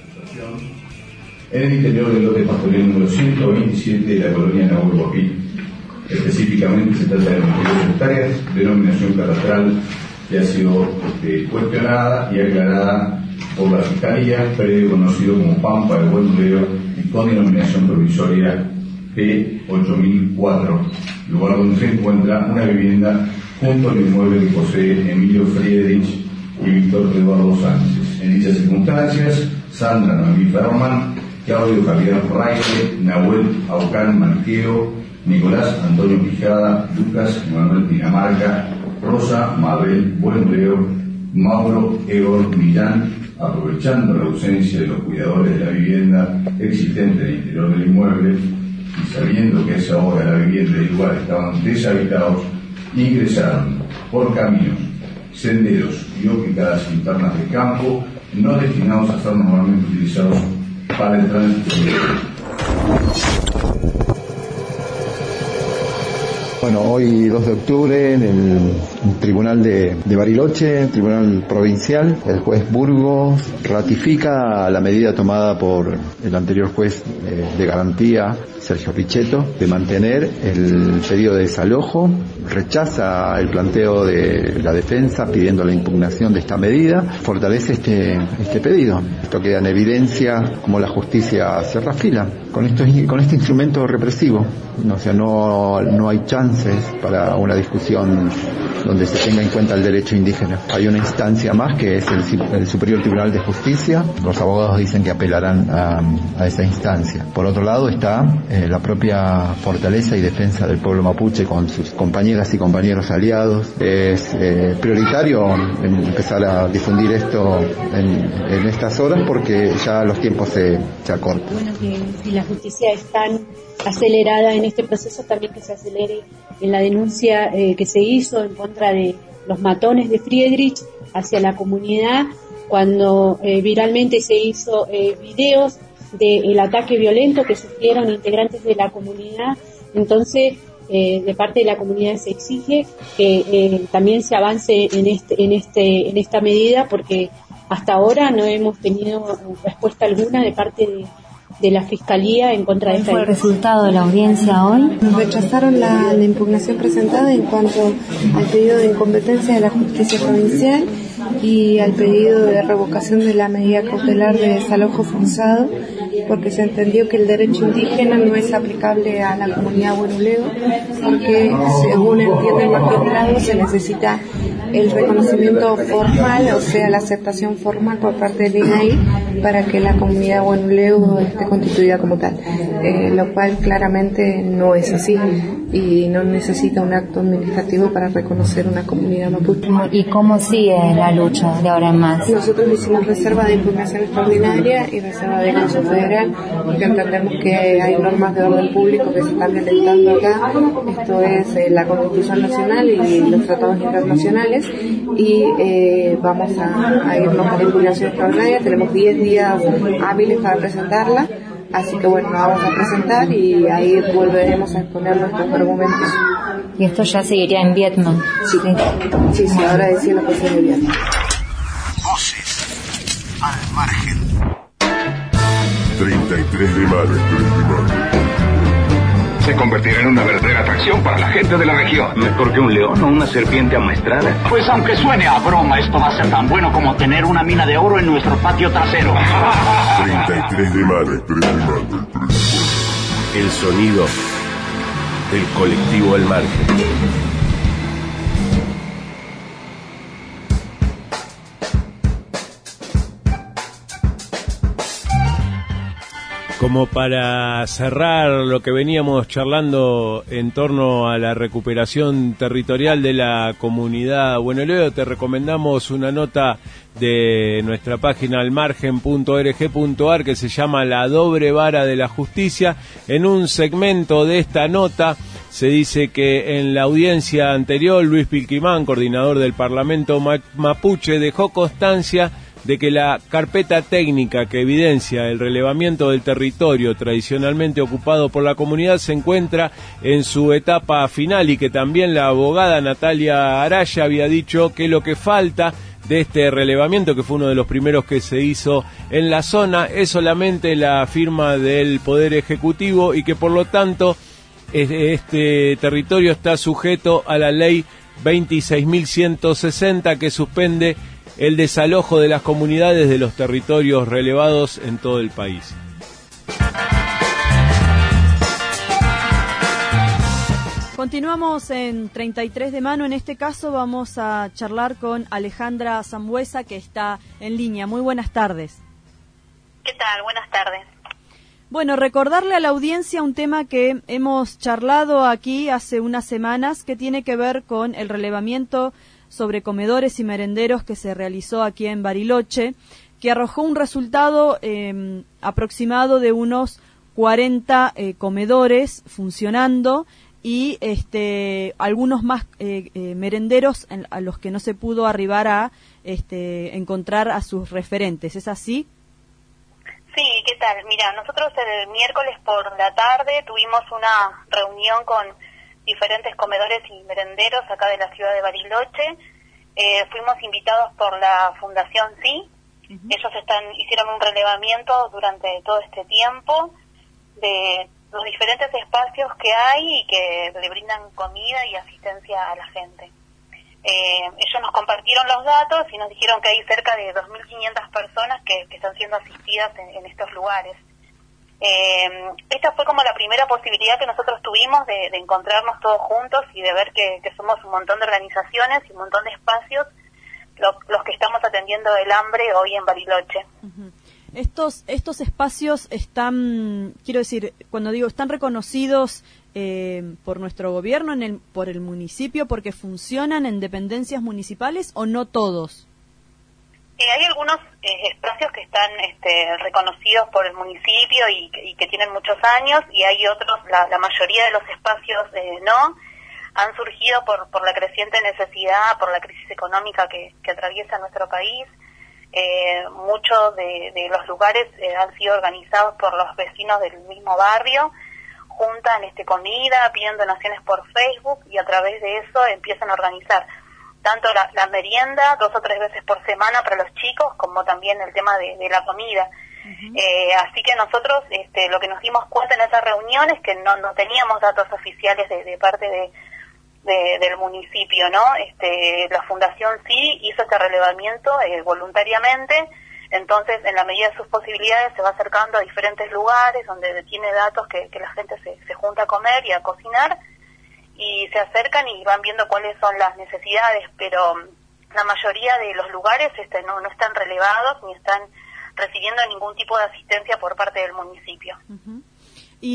En el interior del lote pastoril número ciento veintisiete de la colonia Nahuel Huapi. Específicamente se trata de veintiocho hectáreas, denominación catastral que ha sido este, cuestionada y aclarada por la Fiscalía, predio conocido como Pampa de Buenuleo y con denominación provisoria P ocho mil cuatro, lugar donde se encuentra una vivienda junto al inmueble que posee Emilio Friedrich y Víctor Eduardo Sánchez. En dichas circunstancias, Sandra Noemí Ferman, Claudio Javier Raile, Nahuel Aucán Marqueo, Nicolás Antonio Quijada, Lucas Manuel Dinamarca, Rosa Mabel Buenuleo, Mauro Egor Millán, aprovechando la ausencia de los cuidadores de la vivienda existente en el interior del inmueble y sabiendo que a esa hora la vivienda y el lugar estaban deshabitados, ingresaron por caminos, senderos y oquicadas internas de campo no destinados a ser normalmente utilizados para el tránsito. Bueno, hoy dos de octubre en el Tribunal de, de Bariloche, Tribunal Provincial, el juez Burgos ratifica la medida tomada por el anterior juez eh, de garantía, Sergio Pichetto, de mantener el pedido de desalojo, rechaza el planteo de la defensa pidiendo la impugnación de esta medida, fortalece este, este pedido. Esto queda en evidencia como la justicia cierra fila con, esto, con este instrumento represivo. O sea, no, no hay chances para una discusión donde se tenga en cuenta el derecho indígena. Hay una instancia más que es el, el Superior Tribunal de Justicia. Los abogados dicen que apelarán a, a esa instancia. Por otro lado está eh, la propia fortaleza y defensa del pueblo mapuche con sus compañeras y compañeros aliados. Es eh, prioritario empezar a difundir esto en, en estas horas porque ya los tiempos se, se acortan. Bueno, que si la justicia es tan acelerada en este proceso, también que se acelere en la denuncia eh, que se hizo en contra de los matones de Friedrich hacia la comunidad, cuando eh, viralmente se hizo eh, videos del ataque violento que sufrieron integrantes de la comunidad. Entonces, eh, de parte de la comunidad se exige que eh, también se avance en este, en este, en esta medida, porque hasta ahora no hemos tenido respuesta alguna de parte de de la Fiscalía en contra de esta. ¿Cuál fue el resultado de la audiencia hoy? Rechazaron la, la impugnación presentada en cuanto al pedido de incompetencia de la justicia provincial y al pedido de revocación de la medida cautelar de desalojo forzado, porque se entendió que el derecho indígena no es aplicable a la comunidad Buenuleo, porque según entiende el magistrado se necesita el reconocimiento formal, o sea, la aceptación formal por parte del I N A I para que la comunidad Buenuleo esté constituida como tal, eh, lo cual claramente no es así. y no necesita un acto administrativo para reconocer una comunidad mapuche. ¿Y cómo sigue la lucha de ahora en más? Nosotros hicimos reserva de impugnación extraordinaria y reserva de Consejo Federal, porque entendemos que hay normas de orden público que se están violentando acá. Esto es eh, la Constitución Nacional y los tratados internacionales, y eh, vamos a, a irnos a la impugnación extraordinaria. Tenemos diez días hábiles para presentarla. Así que bueno, la vamos a presentar y ahí volveremos a exponer nuestros argumentos. ¿Y esto ya seguiría en Vietnam? Sí, sí, sí, ahora decía la cuestión de Vietnam. Voces al margen. treinta y tres de mayo. Se convertirá en una verdadera atracción para la gente de la región. Mejor que un león o una serpiente amaestrada. Pues aunque suene a broma, esto va a ser tan bueno como tener una mina de oro en nuestro patio trasero. treinta y tres de mayo. El sonido del colectivo al margen. Como para cerrar lo que veníamos charlando en torno a la recuperación territorial de la comunidad Buenoleo, te recomendamos una nota de nuestra página almargen punto org punto ar que se llama La doble vara de la justicia. En un segmento de esta nota se dice que en la audiencia anterior Luis Pilquimán, coordinador del Parlamento Mapuche, dejó constancia de que la carpeta técnica que evidencia el relevamiento del territorio tradicionalmente ocupado por la comunidad se encuentra en su etapa final, y que también la abogada Natalia Araya había dicho que lo que falta de este relevamiento, que fue uno de los primeros que se hizo en la zona, es solamente la firma del Poder Ejecutivo, y que por lo tanto este territorio está sujeto a la ley veintiséis mil ciento sesenta, que suspende el desalojo de las comunidades de los territorios relevados en todo el país. Continuamos en treinta y tres de mano. En este caso vamos a charlar con Alejandra Zambuesa, que está en línea. Muy buenas tardes. ¿Qué tal? Buenas tardes. Bueno, recordarle a la audiencia un tema que hemos charlado aquí hace unas semanas, que tiene que ver con el relevamiento sobre comedores y merenderos que se realizó aquí en Bariloche, que arrojó un resultado eh, aproximado de unos cuarenta eh, comedores funcionando, y este algunos más eh, eh, merenderos en, a los que no se pudo arribar a este encontrar a sus referentes. ¿Es así? Sí, ¿qué tal? Mira, nosotros el miércoles por la tarde tuvimos una reunión con diferentes comedores y merenderos acá de la ciudad de Bariloche. Eh, fuimos invitados por la Fundación Sí. Uh-huh. Ellos están hicieron un relevamiento durante todo este tiempo de los diferentes espacios que hay y que le brindan comida y asistencia a la gente. Eh, ellos nos compartieron los datos y nos dijeron que hay cerca de dos mil quinientas personas que, que están siendo asistidas en, en estos lugares. Eh, esta fue como la primera posibilidad que nosotros tuvimos de, de encontrarnos todos juntos y de ver que, que somos un montón de organizaciones y un montón de espacios lo, los que estamos atendiendo el hambre hoy en Bariloche. Uh-huh. Estos estos espacios están, quiero decir, cuando digo están reconocidos eh, por nuestro gobierno, en el, por el municipio, porque funcionan en dependencias municipales, ¿o no todos? Eh, hay algunos eh, espacios que están este, reconocidos por el municipio y, y que tienen muchos años, y hay otros, la, la mayoría de los espacios eh, no, han surgido por, por la creciente necesidad, por la crisis económica que, que atraviesa nuestro país. Eh, muchos de, de los lugares eh, han sido organizados por los vecinos del mismo barrio, juntan este, comida, piden donaciones por Facebook, y a través de eso empiezan a organizar tanto la, la merienda dos o tres veces por semana para los chicos, como también el tema de, de la comida. Uh-huh. Eh, así que nosotros este, lo que nos dimos cuenta en esas reuniones es que no, no teníamos datos oficiales de, de parte de, de del municipio, ¿no? Este, la Fundación Sí hizo este relevamiento eh, voluntariamente. Entonces, en la medida de sus posibilidades, se va acercando a diferentes lugares donde tiene datos que, que la gente se, se junta a comer y a cocinar, y se acercan y van viendo cuáles son las necesidades, pero la mayoría de los lugares este, no, no están relevados ni están recibiendo ningún tipo de asistencia por parte del municipio. Uh-huh. Y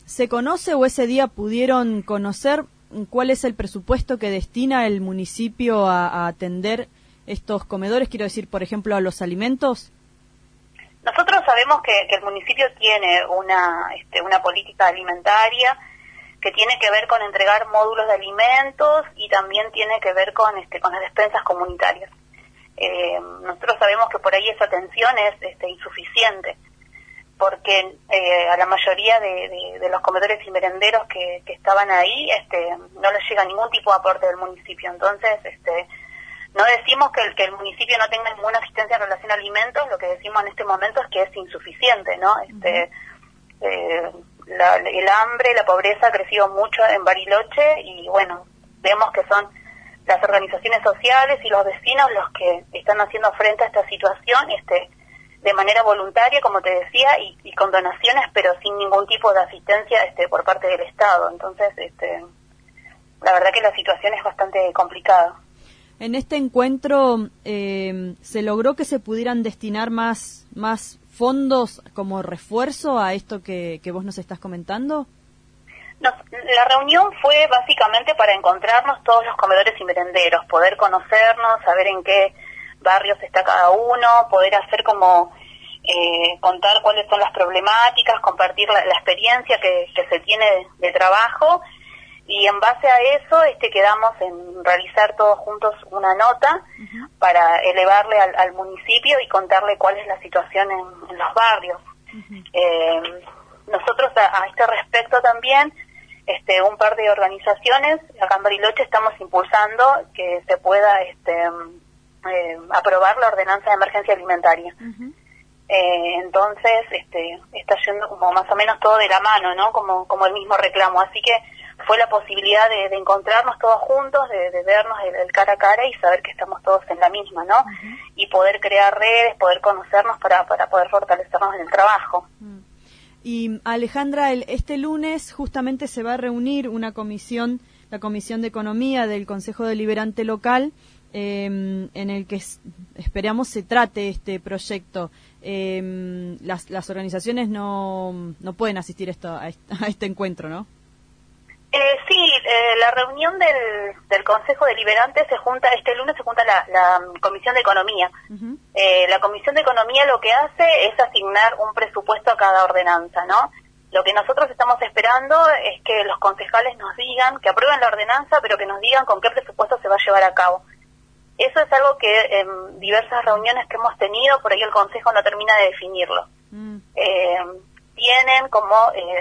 ¿Se conoce o ese día pudieron conocer cuál es el presupuesto que destina el municipio a, a atender estos comedores? Quiero decir, por ejemplo, a los alimentos. Nosotros sabemos que, que el municipio tiene una, este, una política alimentaria que tiene que ver con entregar módulos de alimentos y también tiene que ver con, este, con las despensas comunitarias. Eh, nosotros sabemos que por ahí esa atención es este, insuficiente, porque eh, a la mayoría de, de, de los comedores y merenderos que, que estaban ahí este, no les llega ningún tipo de aporte del municipio. Entonces, este, no decimos que el, que el municipio no tenga ninguna asistencia en relación a alimentos, lo que decimos en este momento es que es insuficiente, ¿no? Este, uh-huh. eh, la, el hambre, la pobreza ha crecido mucho en Bariloche y bueno, vemos que son las organizaciones sociales y los vecinos los que están haciendo frente a esta situación, este, de manera voluntaria, como te decía, y, y con donaciones, pero sin ningún tipo de asistencia este, por parte del Estado. Entonces, este, la verdad que la situación es bastante complicada. En este encuentro, eh, ¿se logró que se pudieran destinar más, más fondos como refuerzo a esto que, que vos nos estás comentando? Nos, la reunión fue básicamente para encontrarnos todos los comedores y merenderos, poder conocernos, saber en qué barrios está cada uno, poder hacer como eh, contar cuáles son las problemáticas, compartir la, la experiencia que, que se tiene de, de trabajo, y en base a eso este quedamos en realizar todos juntos una nota uh-huh. para elevarle al, al municipio y contarle cuál es la situación en, en los barrios. Uh-huh. Eh, nosotros a, a este respecto también este un par de organizaciones acá en Bariloche estamos impulsando que se pueda este Eh, aprobar la ordenanza de emergencia alimentaria. Uh-huh. Eh, entonces, este, está yendo como más o menos todo de la mano, ¿no? Como, como el mismo reclamo. Así que fue la posibilidad de, de encontrarnos todos juntos, de, de vernos el, el cara a cara y saber que estamos todos en la misma, ¿no? Uh-huh. Y poder crear redes, poder conocernos para, para poder fortalecernos en el trabajo. Uh-huh. Y Alejandra, el, este lunes justamente se va a reunir una comisión, la Comisión de Economía del Consejo Deliberante Local, Eh, en el que es, esperamos se trate este proyecto. Eh, las, las organizaciones no, no pueden asistir esto, a, este, a este encuentro, ¿no? Eh, sí, eh, la reunión del, del Consejo Deliberante se junta, este lunes se junta la, la Comisión de Economía. Uh-huh. Eh, la Comisión de Economía lo que hace es asignar un presupuesto a cada ordenanza, ¿no? Lo que nosotros estamos esperando es que los concejales nos digan, que aprueben la ordenanza, pero que nos digan con qué presupuesto se va a llevar a cabo. Eso es algo que en diversas reuniones que hemos tenido, por ahí el Consejo no termina de definirlo. Mm. Eh, tienen como, eh,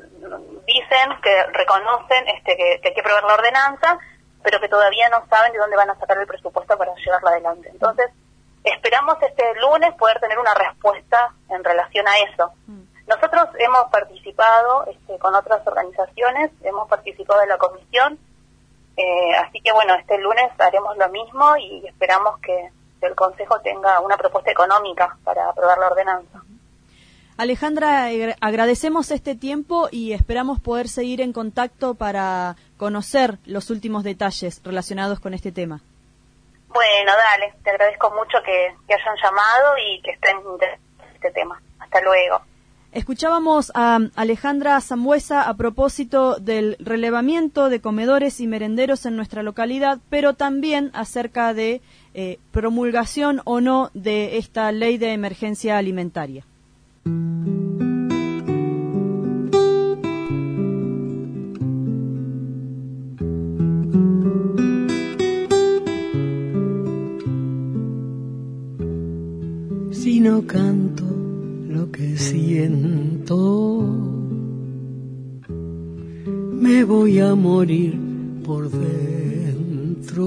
dicen que reconocen este, que, que hay que aprobar la ordenanza, pero que todavía no saben de dónde van a sacar el presupuesto para llevarla adelante. Entonces, esperamos este lunes poder tener una respuesta en relación a eso. Mm. Nosotros hemos participado este, con otras organizaciones, hemos participado de la comisión. Eh, así que bueno, este lunes haremos lo mismo y esperamos que el Consejo tenga una propuesta económica para aprobar la ordenanza. Alejandra, agradecemos este tiempo y esperamos poder seguir en contacto para conocer los últimos detalles relacionados con este tema. Bueno, dale, te agradezco mucho que, que hayan llamado y que estén interesados en este tema. Hasta luego. Escuchábamos a Alejandra Sambuesa a propósito del relevamiento de comedores y merenderos en nuestra localidad, pero también acerca de eh, promulgación o no de esta ley de emergencia alimentaria. Si no canto lo que siento, me voy a morir por dentro.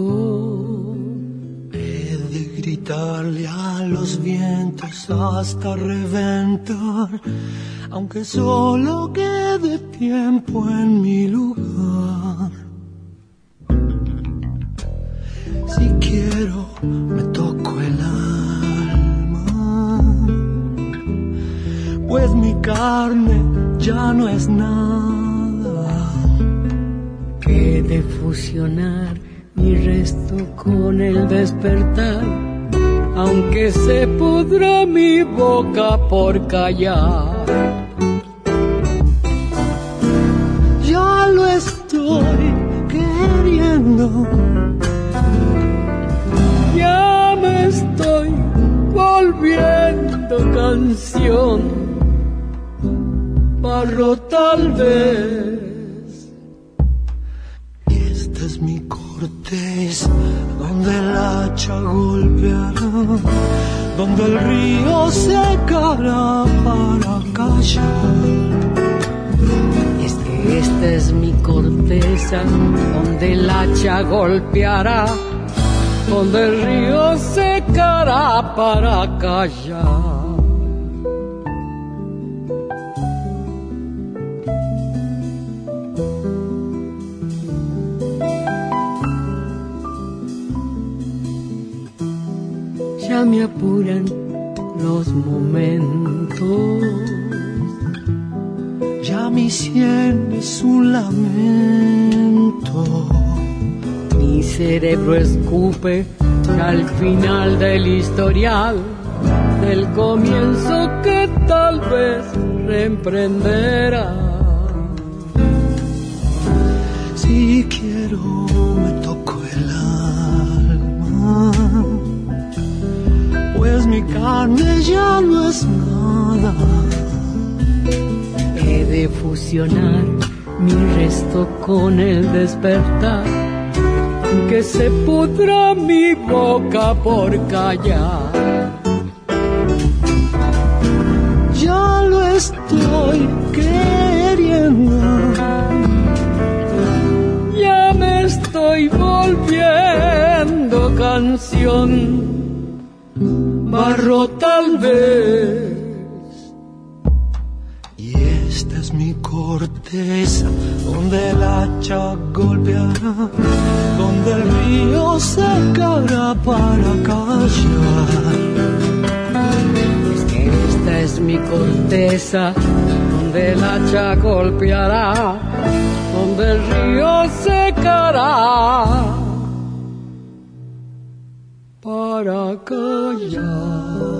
He de gritarle a los vientos hasta reventar, aunque solo quede tiempo en mi lugar. Si quiero, me toco el pues mi carne ya no es nada. Que de fusionar mi resto con el despertar, aunque se pudra mi boca por callar. barro tal vez. Esta es mi corteza, donde el hacha golpeará, donde el río secará para callar. Es que esta es mi corteza, donde el hacha golpeará, donde el río secará para callar. Ya me apuran los momentos, ya mi sien es un lamento. Mi cerebro escupe al final del historial, del comienzo que tal vez reemprenderá. Si quiero me toco el alma, pues mi carne ya no es nada. He de fusionar mi resto con el despertar, que se pudra mi boca por callar. Ya lo estoy queriendo, ya me estoy volviendo canción, barro tal vez. Y esta es mi corteza, donde el hacha golpeará, donde el río secará para callar. Es que esta es mi corteza, donde el hacha golpeará, donde el río secará para callar.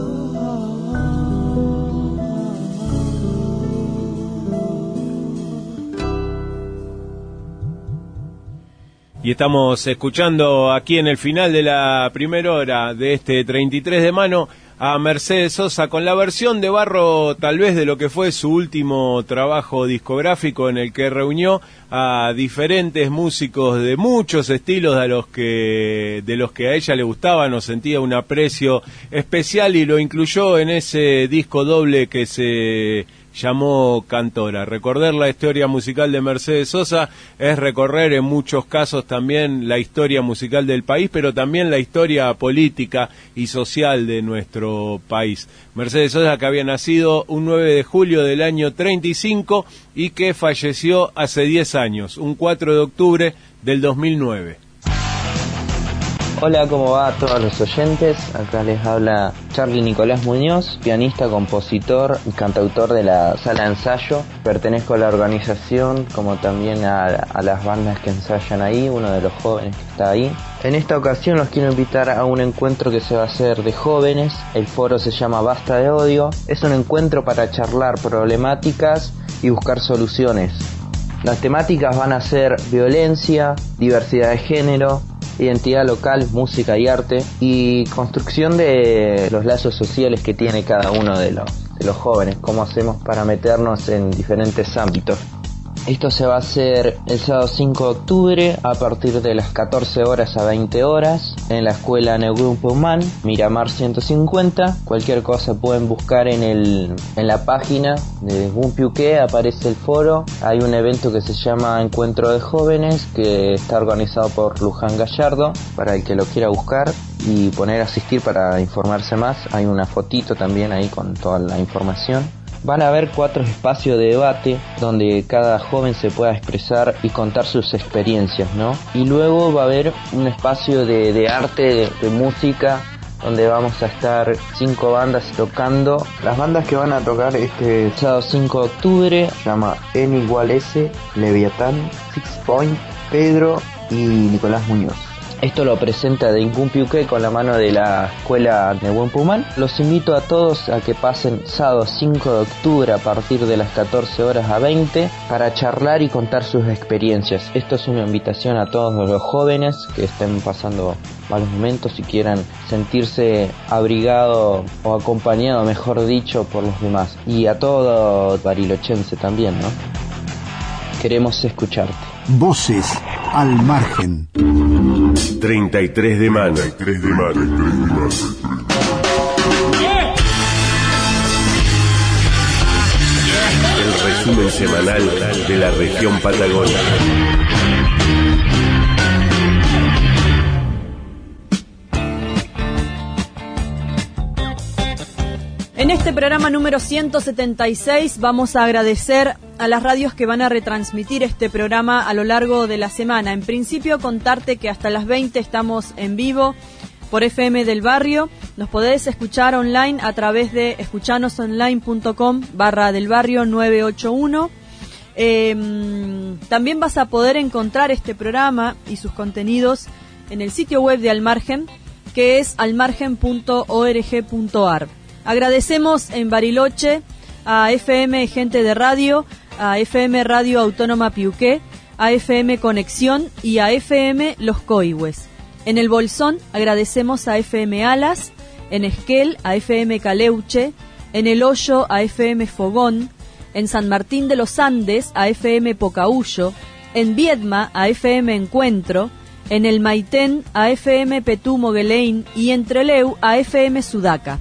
Y estamos escuchando aquí en el final de la primera hora de este treinta y tres de mano a Mercedes Sosa con la versión de barro tal vez de lo que fue su último trabajo discográfico, en el que reunió a diferentes músicos de muchos estilos de los que de los que a ella le gustaban o sentía un aprecio especial, y lo incluyó en ese disco doble que se llamó Cantora. Recorrer la historia musical de Mercedes Sosa es recorrer en muchos casos también la historia musical del país, pero también la historia política y social de nuestro país. Mercedes Sosa, que había nacido un nueve de julio del año treinta y cinco y que falleció hace diez años, un cuatro de octubre del dos mil nueve. Hola, ¿cómo va a todos los oyentes? Acá les habla Charly Nicolás Muñoz, pianista, compositor y cantautor de la Sala de Ensayo. Pertenezco a la organización, como también a, a las bandas que ensayan ahí, uno de los jóvenes que está ahí. En esta ocasión los quiero invitar a un encuentro que se va a hacer de jóvenes. El foro se llama Basta de Odio. Es un encuentro para charlar problemáticas y buscar soluciones. Las temáticas van a ser violencia, diversidad de género, identidad local, música y arte, y construcción de los lazos sociales que tiene cada uno de los, de los jóvenes, cómo hacemos para meternos en diferentes ámbitos. Esto se va a hacer el sábado cinco de octubre a partir de las catorce horas a veinte horas en la escuela Neugrun Pullman, Miramar ciento cincuenta. Cualquier cosa pueden buscar en el en la página de Bumpiuque, aparece el foro. Hay un evento que se llama Encuentro de Jóvenes, que está organizado por Luján Gallardo, para el que lo quiera buscar y poner a asistir para informarse más. Hay una fotito también ahí con toda la información. Van a haber cuatro espacios de debate donde cada joven se pueda expresar y contar sus experiencias, ¿no? Y luego va a haber un espacio de, de arte, de, de música, donde vamos a estar cinco bandas tocando. Las bandas que van a tocar este sábado cinco de octubre se llama N igual S, Leviatán, Six Point, Pedro y Nicolás Muñoz. Esto lo presenta Dinkun Piuqué con la mano de la escuela de Buen Pumán. Los invito a todos a que pasen sábado cinco de octubre a partir de las catorce horas a veinte para charlar y contar sus experiencias. Esto es una invitación a todos los jóvenes que estén pasando malos momentos y quieran sentirse abrigado o acompañado, mejor dicho, por los demás. Y a todo barilochense también, ¿no? Queremos escucharte. Voces al margen. treinta y tres de mano. El resumen semanal de la región patagónica. En este programa número ciento setenta y seis vamos a agradecer a las radios que van a retransmitir este programa a lo largo de la semana. En principio, contarte que hasta las veinte estamos en vivo por F M del Barrio. Nos podés escuchar online a través de escuchanosonline.com barra del barrio nueve ocho uno. Eh, también vas a poder encontrar este programa y sus contenidos en el sitio web de Almargen, que es almargen punto org punto ar. Agradecemos en Bariloche a F M Gente de Radio, a F M Radio Autónoma Piuqué, a F M Conexión y a F M Los Coihues. En el Bolsón agradecemos a F M Alas, en Esquel a F M Caleuche, en El Hoyo a F M Fogón, en San Martín de los Andes a F M Pocahuyo, en Viedma a F M Encuentro, en el Maitén a F M Petú Moguelein y en Trelew a F M Sudaca.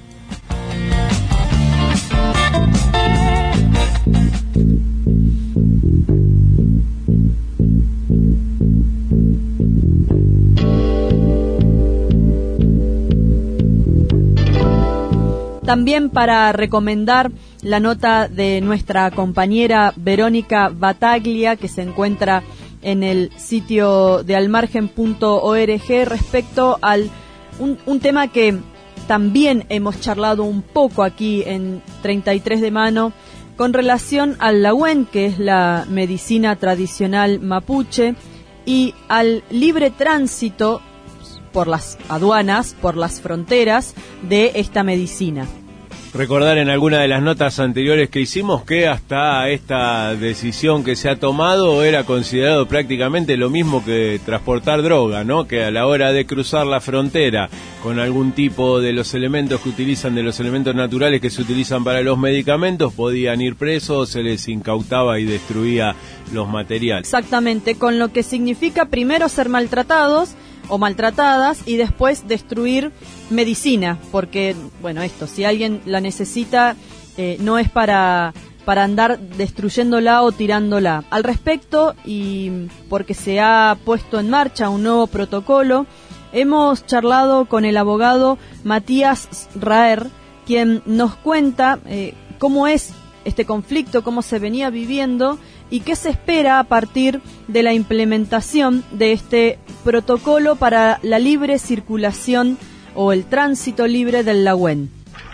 También para recomendar la nota de nuestra compañera Verónica Bataglia, que se encuentra en el sitio de almargen punto org respecto al un, un tema que también hemos charlado un poco aquí en treinta y tres de mano con relación al Lagüen, que es la medicina tradicional mapuche, y al libre tránsito por las aduanas, por las fronteras de esta medicina. Recordar en alguna de las notas anteriores que hicimos que hasta esta decisión que se ha tomado era considerado prácticamente lo mismo que transportar droga, ¿no? Que a la hora de cruzar la frontera con algún tipo de los elementos que utilizan, de los elementos naturales que se utilizan para los medicamentos, podían ir presos, se les incautaba y destruía los materiales. Exactamente, con lo que significa primero ser maltratados o maltratadas y después destruir medicina, porque, bueno, esto, si alguien la necesita, eh, no es para, para andar destruyéndola o tirándola. Al respecto, y porque se ha puesto en marcha un nuevo protocolo, hemos charlado con el abogado Matías Raer, quien nos cuenta eh, cómo es este conflicto, cómo se venía viviendo y qué se espera a partir de la implementación de este protocolo para la libre circulación o el tránsito libre del Lagüen.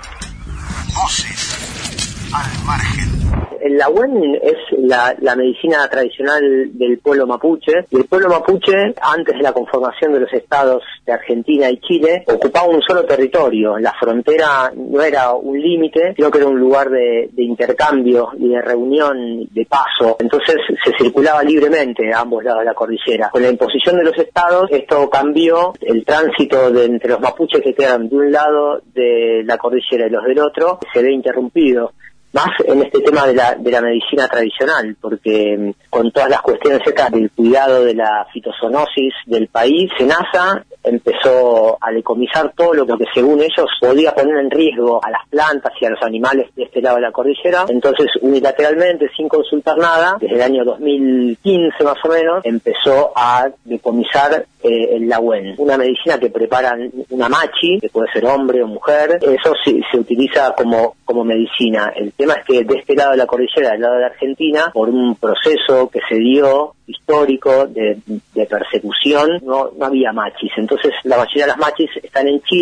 Voces al margen. El Lagüen es la, la medicina tradicional del pueblo mapuche, y el pueblo mapuche, antes de la conformación de los estados de Argentina y Chile, ocupaba un solo territorio. La frontera no era un límite, sino que era un lugar de, de intercambio y de reunión, de paso. Entonces se circulaba libremente a ambos lados de la cordillera. Con la imposición de los estados, esto cambió. El tránsito de entre los mapuches que quedan de un lado de la cordillera y los del otro se ve interrumpido. Más en este tema de la de la medicina tradicional, porque con todas las cuestiones estas del cuidado de la fitozoonosis del país, SENASA empezó a decomisar todo lo que según ellos podía poner en riesgo a las plantas y a los animales de este lado de la cordillera. Entonces, unilateralmente, sin consultar nada, desde el año dos mil quince más o menos, empezó a decomisar eh, el Lagüen, una medicina que preparan una machi, que puede ser hombre o mujer. Eso sí, se utiliza como como medicina. El tema es que de este lado de la cordillera, del lado de la Argentina, por un proceso que se dio histórico de, de persecución, no, no había machis. Entonces la mayoría de las machis están en Chile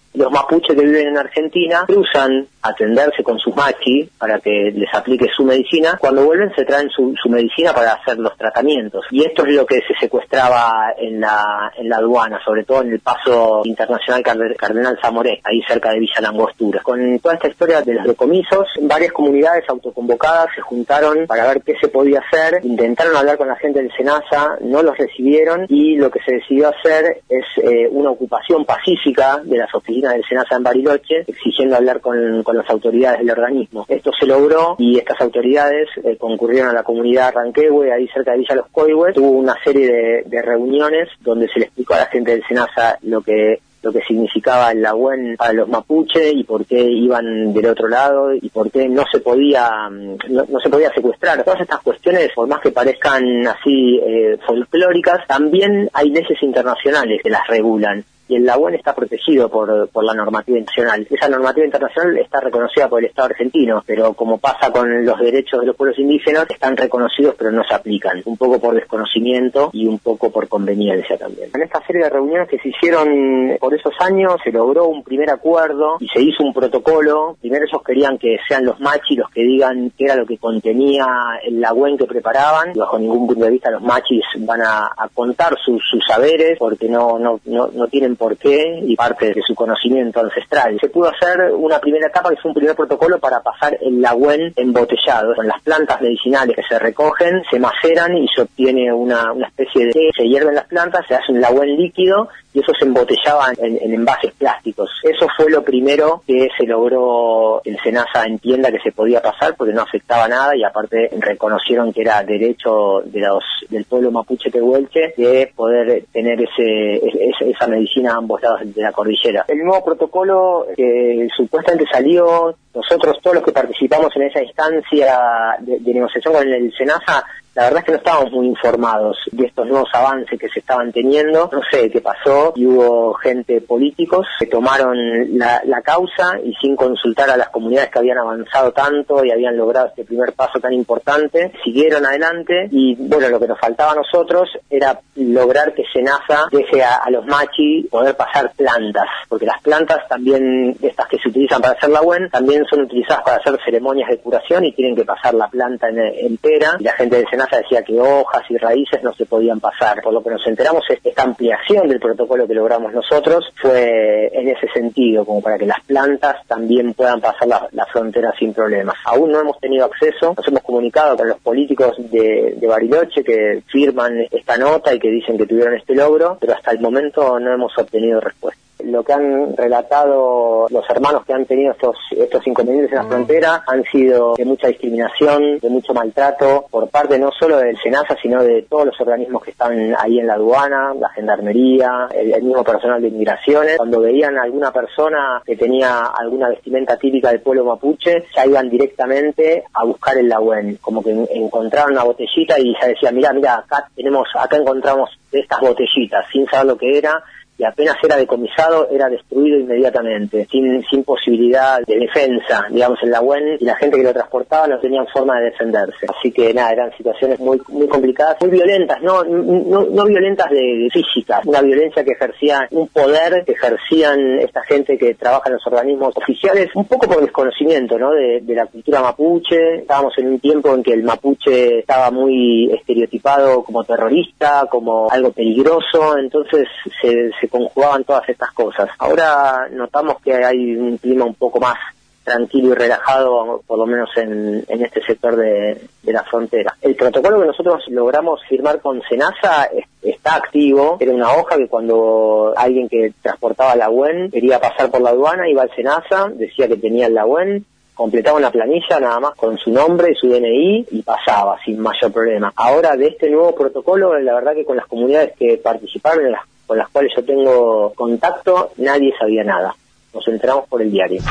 Los mapuches que viven en Argentina cruzan a atenderse con sus machi para que les aplique su medicina. Cuando vuelven se traen su, su medicina para hacer los tratamientos. Y esto es lo que se secuestraba en la, en la aduana, sobre todo en el paso internacional Cardenal Zamoré, ahí cerca de Villa Langostura. Con toda esta historia de los decomisos, varias comunidades autoconvocadas se juntaron para ver qué se podía hacer. Intentaron hablar con la gente del SENASA, no los recibieron, y lo que se decidió hacer es eh, una ocupación pacífica de las oficinas del SENASA en Bariloche, exigiendo hablar con, con las autoridades del organismo. Esto se logró y estas autoridades eh, concurrieron a la comunidad Ranquehue, ahí cerca de Villa Los Coihues. Tuvo una serie de, de reuniones donde se le explicó a la gente del SENASA lo que lo que significaba el Lagüen para los mapuche y por qué iban del otro lado y por qué no se podía no, no se podía secuestrar. Todas estas cuestiones, por más que parezcan así eh, folclóricas, también hay leyes internacionales que las regulan. Y el Lagüen está protegido por, por la normativa internacional. Esa normativa internacional está reconocida por el Estado argentino, pero como pasa con los derechos de los pueblos indígenas, están reconocidos pero no se aplican, un poco por desconocimiento y un poco por conveniencia también. En esta serie de reuniones que se hicieron por esos años, se logró un primer acuerdo y se hizo un protocolo. Primero ellos querían que sean los machis los que digan qué era lo que contenía el Lagüen que preparaban, y bajo ningún punto de vista los machis van a, a contar sus, sus saberes, porque no, no, no, no tienen por qué y parte de su conocimiento ancestral. Se pudo hacer una primera etapa que fue un primer protocolo para pasar el Lagüen embotellado. Con las plantas medicinales que se recogen, se maceran y se obtiene una, una especie de té. Se hierven las plantas, se hace un Lagüen líquido y eso se embotellaba en, en envases plásticos. Eso fue lo primero que se logró que el SENASA entienda que se podía pasar porque no afectaba nada, y aparte reconocieron que era derecho de los del pueblo mapuche tehuelche de poder tener ese, ese esa medicina a ambos lados de la cordillera. El nuevo protocolo que supuestamente salió, nosotros todos los que participamos en esa instancia de, de negociación con el SENASA, la verdad es que no estábamos muy informados de estos nuevos avances que se estaban teniendo. No sé qué pasó, y hubo gente, políticos, que tomaron la, la causa y sin consultar a las comunidades que habían avanzado tanto y habían logrado este primer paso tan importante, siguieron adelante. Y bueno, lo que nos faltaba a nosotros era lograr que SENASA deje a, a los machi poder pasar plantas, porque las plantas también, estas que se utilizan para hacer Lagüen, también son utilizadas para hacer ceremonias de curación y tienen que pasar la planta en, entera, y la gente del SENASA decía que hojas y raíces no se podían pasar. Por lo que nos enteramos, esta ampliación del protocolo que logramos nosotros fue en ese sentido, como para que las plantas también puedan pasar la, la frontera sin problemas. Aún no hemos tenido acceso, nos hemos comunicado con los políticos de, de Bariloche que firman esta nota y que dicen que tuvieron este logro, pero hasta el momento no hemos obtenido respuesta. Lo que han relatado los hermanos que han tenido estos estos inconvenientes en la frontera han sido de mucha discriminación, de mucho maltrato por parte no solo del SENASA, sino de todos los organismos que están ahí en la aduana, la gendarmería, el, el mismo personal de inmigraciones. Cuando veían a alguna persona que tenía alguna vestimenta típica del pueblo mapuche, ya iban directamente a buscar el Lagüen, como que en, encontraron una botellita y ya decían, mira, mira, acá tenemos, acá encontramos estas botellitas, sin saber lo que era, y apenas era decomisado, era destruido inmediatamente, sin sin posibilidad de defensa, digamos, el Lagüen, y la gente que lo transportaba no tenían forma de defenderse. Así que nada, eran situaciones muy muy complicadas, muy violentas, no no, no violentas de, de física, una violencia que ejercía un poder, que ejercían esta gente que trabaja en los organismos oficiales, un poco por desconocimiento, ¿no?, de, de la cultura mapuche. Estábamos en un tiempo en que el mapuche estaba muy estereotipado como terrorista, como algo peligroso, entonces se, se conjugaban todas estas cosas. Ahora notamos que hay un clima un poco más tranquilo y relajado, por lo menos en, en este sector de, de la frontera. El protocolo que nosotros logramos firmar con SENASA es, está activo. Era una hoja que cuando alguien que transportaba Lagüen quería pasar por la aduana, iba al SENASA, decía que tenía el Lagüen, completaba una planilla nada más con su nombre y su D N I y pasaba sin mayor problema. Ahora, de este nuevo protocolo, la verdad que con las comunidades que participaron, en las con las cuales yo tengo contacto, nadie sabía nada. Nos enteramos por el diario.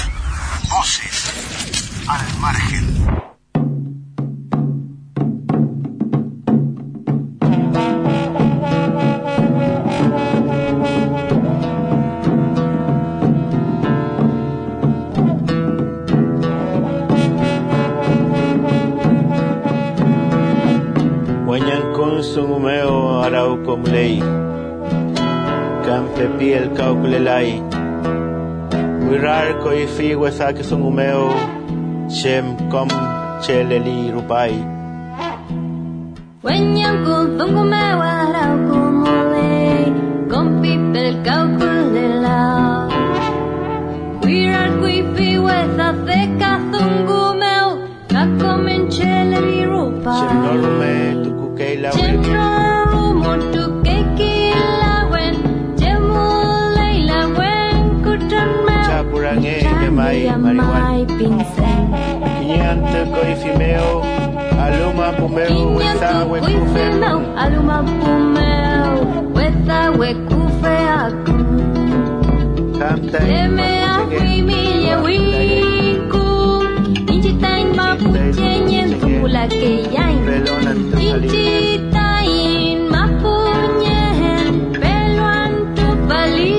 Voces al margen. Huañancón sungumeo arauco mlei Campe piel cauclelai Wirar ko ifi wesa ke sungumeo shem kom cheleli rupai. Wenyang ko sungumeo arau ko mole kom pipel kau kulela. Wirar ko ifi wesa seka sungumeo kakomen cheleli rupai. Shem norume tuku keila Shem norumo tuke kilawen jemu leila wen kutan meo. Chapurange yamai mariwan. Kinyante ko ifimeo aluma pumeo wesa wekufeo. Aluma pumeo wesa wekufeaku. Leme afimi yewiku Inchitain mapuchenyen tula ke yain. Inchitain mapunyen peluan tupali.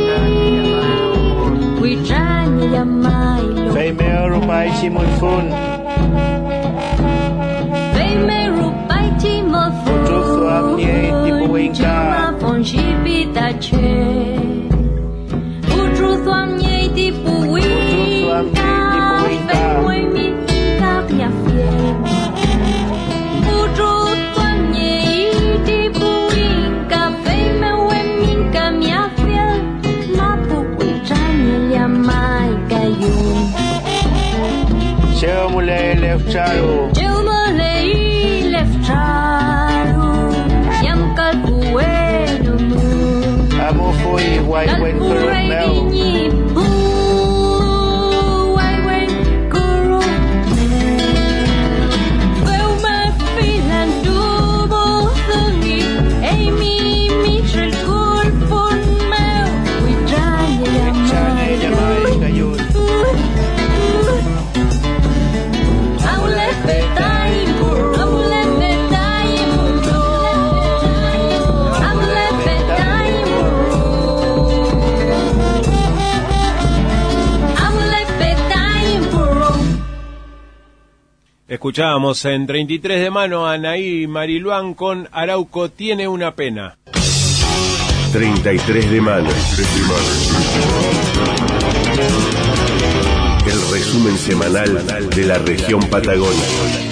Witranya yamai lo Feimeo rupai simulfun. Feimeo rupai simulfun. Utrusu amnie tipuinka. Jama fonshipita che Utrusu amnie tipuinka. Feimoi minka pia fiel. Utrusu amnie tipuinka. Feimeo minka mia fiel. Mapu witranya yamai kayun. Cheo mule lefcharu. Cheo mule lefcharu. Yam kalpueno mu. Amo fui guay buen coromeo. Escuchábamos en treinta y tres de mano a Anaí Mariluán con Arauco tiene una pena. treinta y tres de mano. El resumen semanal de la región Patagonia.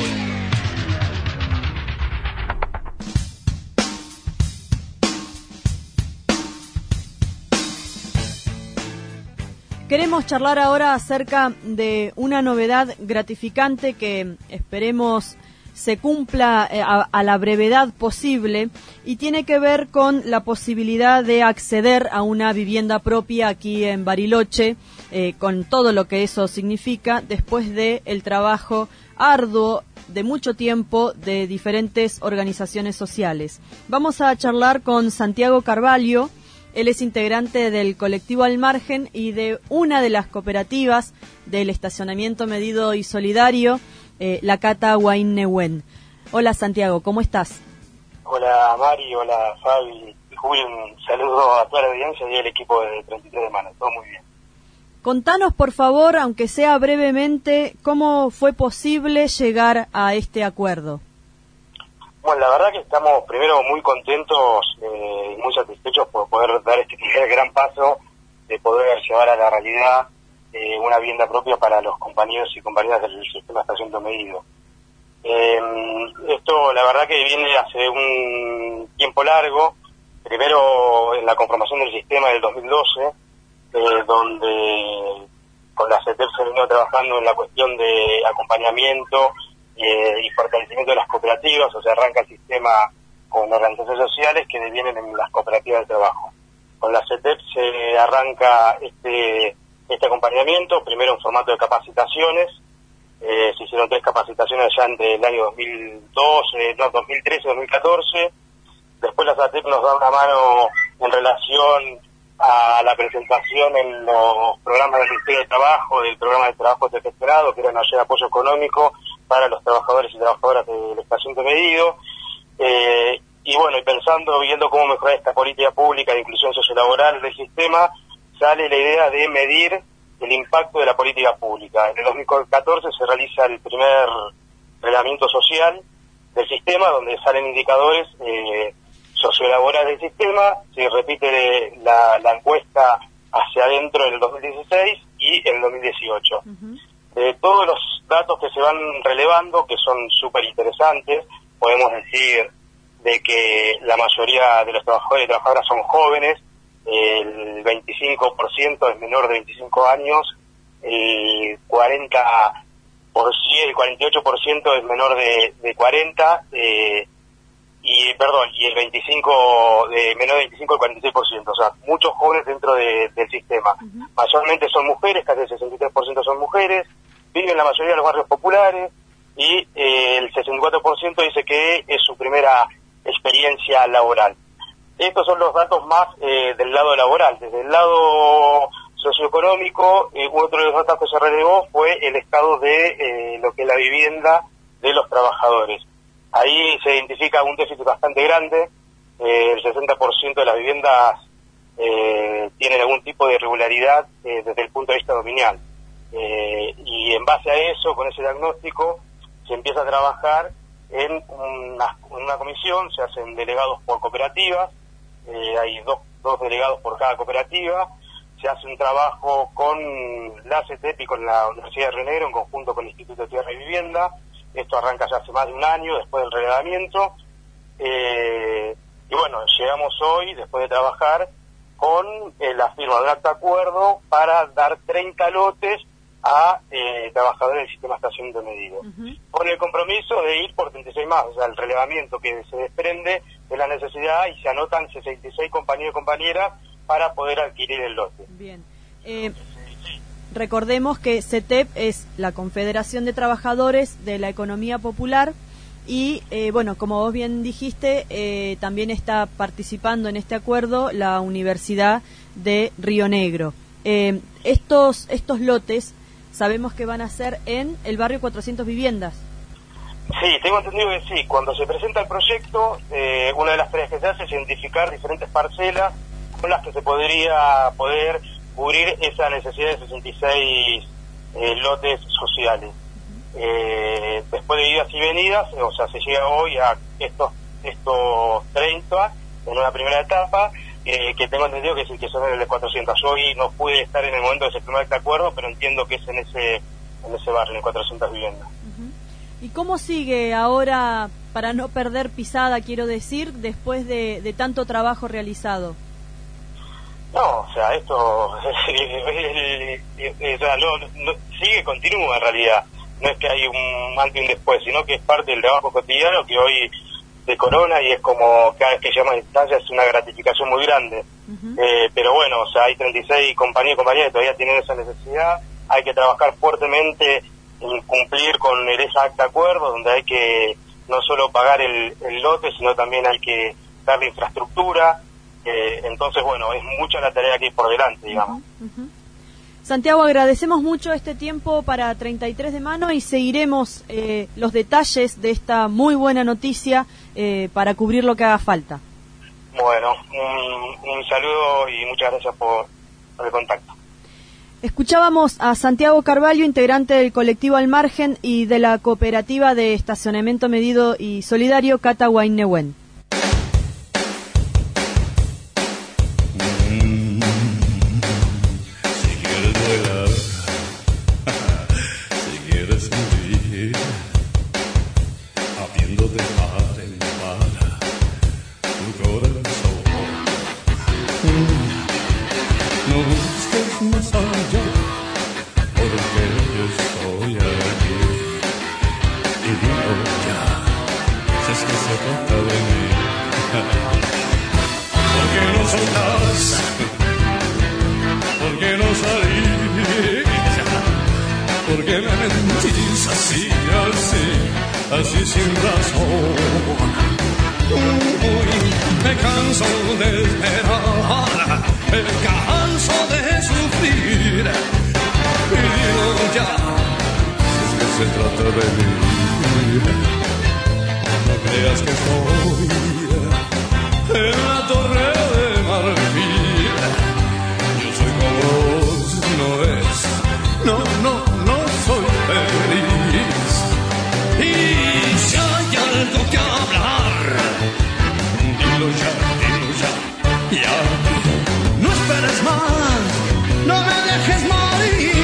Queremos charlar ahora acerca de una novedad gratificante que esperemos se cumpla a, a la brevedad posible y tiene que ver con la posibilidad de acceder a una vivienda propia aquí en Bariloche, eh, con todo lo que eso significa después de el trabajo arduo de mucho tiempo de diferentes organizaciones sociales. Vamos a charlar con Santiago Carvalho. Él es integrante del colectivo Al Margen y de una de las cooperativas del estacionamiento medido y solidario, eh, la Cata Huayn-Nehuen. Hola Santiago, ¿cómo estás? Hola Mari, hola Fabi y Julio, un saludo a toda la audiencia y al equipo de treinta y tres de mano, todo muy bien. Contanos por favor, aunque sea brevemente, cómo fue posible llegar a este acuerdo. Bueno, la verdad que estamos primero muy contentos eh, y muy satisfechos por poder dar este primer gran paso de poder llevar a la realidad eh, una vivienda propia para los compañeros y compañeras del sistema estacionamiento medido. Eh, esto la verdad que viene hace un tiempo largo, primero en la conformación del sistema del dos mil doce, eh, donde con la C E T E P se vino trabajando en la cuestión de acompañamiento Eh, y fortalecimiento de las cooperativas, o sea, arranca el sistema con organizaciones sociales que devienen en las cooperativas de trabajo. Con la C E T E P se arranca este este acompañamiento, primero en formato de capacitaciones, eh, se hicieron tres capacitaciones ya entre el año dos mil doce, no, dos mil trece, dos mil catorce, después la C E T E P nos da una mano en relación a la presentación en los programas del Ministerio de Trabajo, del programa de trabajo gestionado, que era una ayuda de apoyo económico para los trabajadores y trabajadoras del estacionamiento medido, eh, y bueno, y pensando, viendo cómo mejorar esta política pública de inclusión sociolaboral del sistema, sale la idea de medir el impacto de la política pública. En el dos mil catorce se realiza el primer reglamento social del sistema, donde salen indicadores eh, sociolaborales del sistema, se repite la, la encuesta hacia adentro en el dos mil dieciséis, y el dos mil dieciocho. Uh-huh. De todos los datos que se van relevando, que son súper interesantes, podemos decir de que la mayoría de los trabajadores y trabajadoras son jóvenes, el veinticinco por ciento es menor de veinticinco años, el cuarenta por ciento, el cuarenta y ocho por ciento es menor de, de cuarenta, eh, y perdón, y el veinticinco de menor de veinticinco al cuarenta y seis por ciento, o sea, muchos jóvenes dentro de, del sistema. Uh-huh. Mayormente son mujeres, casi el sesenta y tres por ciento son mujeres, viven en la mayoría de los barrios populares, y eh, el sesenta y cuatro por ciento dice que es su primera experiencia laboral. Estos son los datos más eh, del lado laboral. Desde el lado socioeconómico, eh, otro de los datos que se relevó fue el estado de eh, lo que es la vivienda de los trabajadores. Ahí se identifica un déficit bastante grande, eh, el sesenta por ciento de las viviendas eh, tienen algún tipo de irregularidad eh, desde el punto de vista dominial. Eh, y en base a eso, con ese diagnóstico, se empieza a trabajar en una, una comisión, se hacen delegados por cooperativas, eh, hay dos, dos delegados por cada cooperativa, se hace un trabajo con la C T E P y con la Universidad de Río Negro en conjunto con el Instituto de Tierra y Vivienda. Esto arranca ya hace más de un año después del relevamiento, eh, y bueno, llegamos hoy, después de trabajar, con eh, la firma de un acta de acuerdo para dar treinta lotes a eh, trabajadores del sistema de estacionamiento medido, uh-huh. con el compromiso de ir por treinta y seis más, o sea, el relevamiento que se desprende de la necesidad, y se anotan sesenta y seis compañeros y compañeras para poder adquirir el lote. Bien. Eh, recordemos que C T E P es la Confederación de Trabajadores de la Economía Popular, y eh, bueno, como vos bien dijiste, eh, también está participando en este acuerdo la Universidad de Río Negro. Eh, estos, estos lotes sabemos que van a ser en el barrio cuatrocientas Viviendas. Sí, tengo entendido que sí. Cuando se presenta el proyecto, eh, una de las tareas que se hace es identificar diferentes parcelas con las que se podría poder cubrir esa necesidad de sesenta y seis eh, lotes sociales. Uh-huh. Eh, después de idas y venidas, o sea, se llega hoy a estos, estos treinta en una primera etapa, Eh, que tengo entendido que es el que son el de cuatrocientos. Yo hoy no pude estar en el momento de ese primer este acuerdo, pero entiendo que es en ese en ese barrio, en cuatrocientas viviendas. Uh-huh. ¿Y cómo sigue ahora, para no perder pisada, quiero decir, después de, de tanto trabajo realizado? No, o sea, esto o sea, no, no, sigue, continúa en realidad. No es que hay un antes y un después, sino que es parte del trabajo cotidiano que hoy de Corona, y es como cada vez que llama a instancia es una gratificación muy grande. Uh-huh. Eh, pero bueno, o sea, hay treinta y seis compañías y compañeras que todavía tienen esa necesidad. Hay que trabajar fuertemente en cumplir con el esa acta de acuerdo, donde hay que no solo pagar el, el lote, sino también hay que darle infraestructura. Eh, entonces, bueno, es mucha la tarea que hay por delante, digamos. Uh-huh. Uh-huh. Santiago, agradecemos mucho este tiempo para treinta y tres de mano, y seguiremos eh, los detalles de esta muy buena noticia eh, para cubrir lo que haga falta. Bueno, un, un saludo y muchas gracias por, por el contacto. Escuchábamos a Santiago Carvalho, integrante del colectivo Al Margen y de la cooperativa de estacionamiento medido y solidario Cata Guaynehuen. Porque me mentís así, así, así sin razón. Uy, me canso de esperar, me canso de sufrir. Y digo ya, es que se trata de mí. No creas que estoy en la torre de marfil. Yo soy como vos, no es, no, no. Soy feliz, y si hay algo que hablar, dilo ya, dilo ya, ya. No esperes más, no me dejes morir.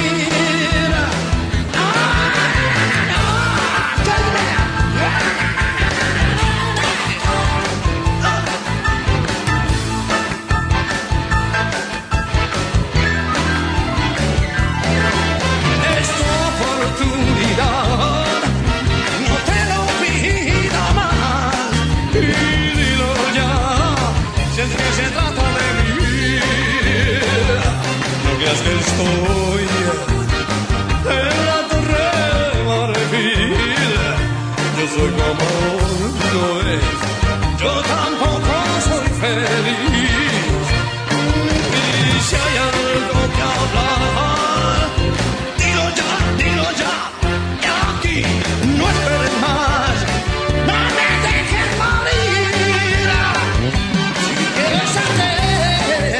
creas que estoy en la Torre de Marfil. Yo soy como no es, yo tampoco soy feliz. Y si hay algo que hablar, dilo ya, dilo ya, y aquí no esperes más, no me dejes morir. Si quieres hacer,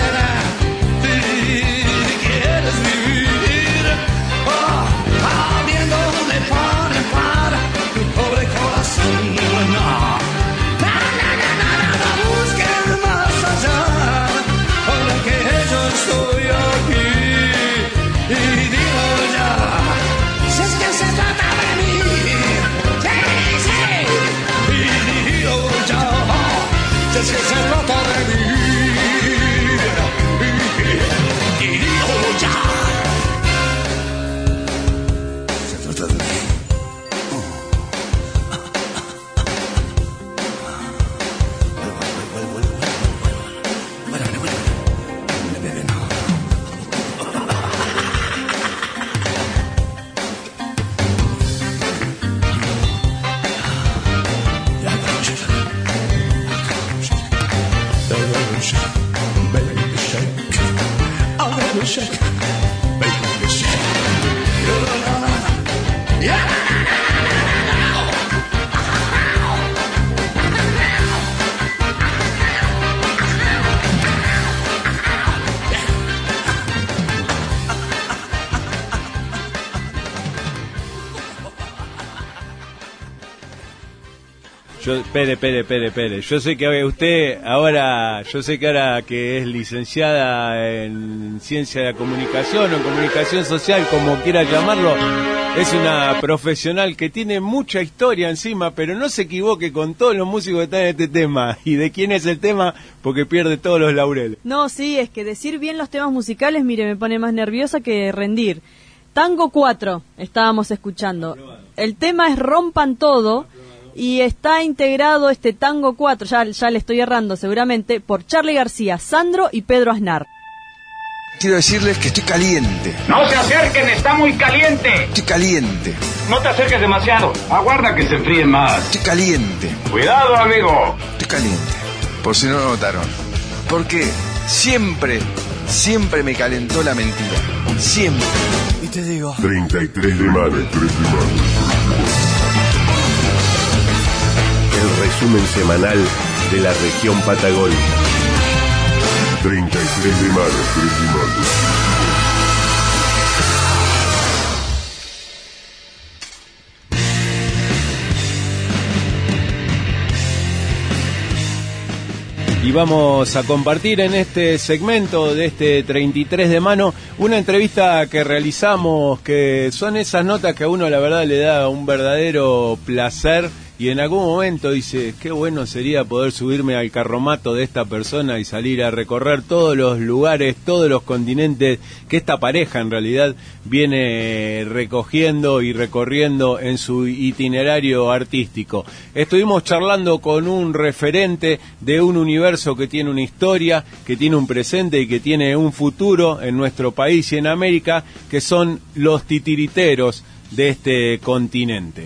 si quieres vivir, oh, abriendo de par en par tu pobre corazón. No, no, no, no, no, no busques más allá, porque yo estoy aquí y digo ya, si es que se trata de mí, sí, sí, y digo ya, si es que se trata de mí, y digo ya, se trata de mí. Yo, pere, pere, pere, pere. Yo sé que usted ahora, yo sé que ahora que es licenciada en Ciencia de la Comunicación o en Comunicación Social, como quiera llamarlo, es una profesional que tiene mucha historia encima, pero no se equivoque con todos los músicos que están en este tema. ¿Y de quién es el tema? Porque pierde todos los laureles. No, sí, es que decir bien los temas musicales, mire, me pone más nerviosa que rendir. Tango cuatro estábamos escuchando. El tema es Rompan Todo. Y está integrado este Tango cuatro, ya, ya le estoy errando seguramente, por Charly García, Sandro y Pedro Aznar. Quiero decirles que estoy caliente. No se acerquen, está muy caliente. Estoy caliente. No te acerques demasiado, aguarda que se enfríe más. Estoy caliente. Cuidado, amigo. Estoy caliente, por si no lo notaron. Porque siempre, siempre me calentó la mentira. Siempre. Y te digo... treinta y tres de mayo. El resumen semanal de la región patagónica. treinta y tres de mayo, tres de mayo. Y vamos a compartir en este segmento de este treinta y tres de mano una entrevista que realizamos, que son esas notas que a uno la verdad le da un verdadero placer. Y en algún momento dice, qué bueno sería poder subirme al carromato de esta persona y salir a recorrer todos los lugares, todos los continentes que esta pareja en realidad viene recogiendo y recorriendo en su itinerario artístico. Estuvimos charlando con un referente de un universo que tiene una historia, que tiene un presente y que tiene un futuro en nuestro país y en América, que son los titiriteros de este continente.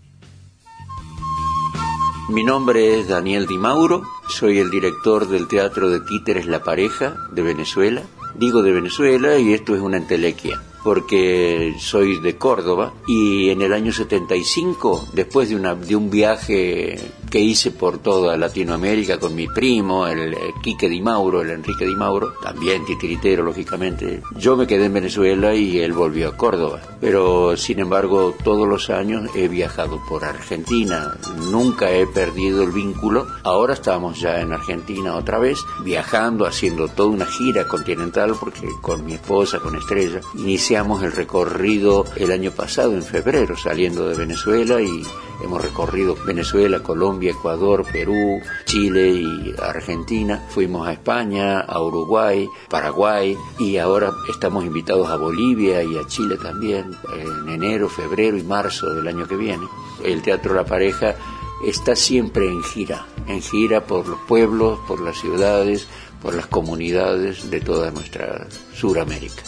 Mi nombre es Daniel Di Mauro, soy el director del Teatro de Títeres La Pareja de Venezuela. Digo de Venezuela y esto es una entelequia, porque soy de Córdoba y en el año setenta y cinco, después de, una, de un viaje que hice por toda Latinoamérica con mi primo, el, el Quique Di Mauro, el Enrique Di Mauro, también titiritero lógicamente, yo me quedé en Venezuela y él volvió a Córdoba. Pero sin embargo todos los años he viajado por Argentina, nunca he perdido el vínculo. Ahora estamos ya en Argentina otra vez, viajando, haciendo toda una gira continental, porque con mi esposa, con Estrella, iniciamos el recorrido el año pasado en febrero, saliendo de Venezuela, y hemos recorrido Venezuela, Colombia, Ecuador, Perú, Chile y Argentina. Fuimos a España, a Uruguay, Paraguay, y ahora estamos invitados a Bolivia y a Chile también, en enero, febrero y marzo del año que viene. El Teatro La Pareja está siempre en gira, en gira por los pueblos, por las ciudades, por las comunidades de toda nuestra Suramérica.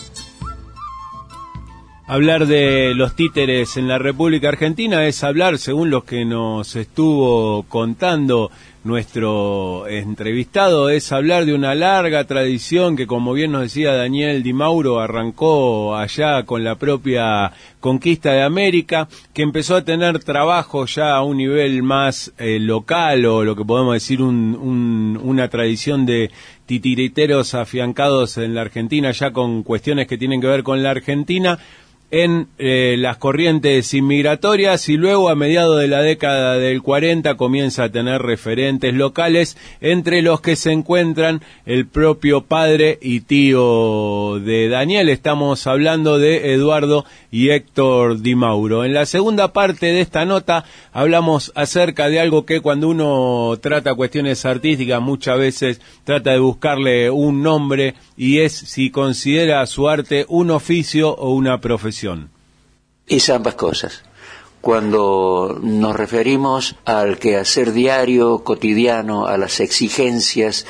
Hablar de los títeres en la República Argentina es hablar, según los que nos estuvo contando nuestro entrevistado, es hablar de una larga tradición que, como bien nos decía Daniel Di Mauro, arrancó allá con la propia conquista de América, que empezó a tener trabajo ya a un nivel más eh, local, o lo que podemos decir un, un, una tradición de titiriteros afiancados en la Argentina, ya con cuestiones que tienen que ver con la Argentina, en eh, las corrientes inmigratorias, y luego a mediados de la década del cuarenta comienza a tener referentes locales, entre los que se encuentran el propio padre y tío de Daniel. Estamos hablando de Eduardo y Héctor Di Mauro. En la segunda parte de esta nota hablamos acerca de algo que cuando uno trata cuestiones artísticas muchas veces trata de buscarle un nombre, y es si considera su arte un oficio o una profesión. Es ambas cosas. Cuando nos referimos al quehacer diario, cotidiano, a las exigencias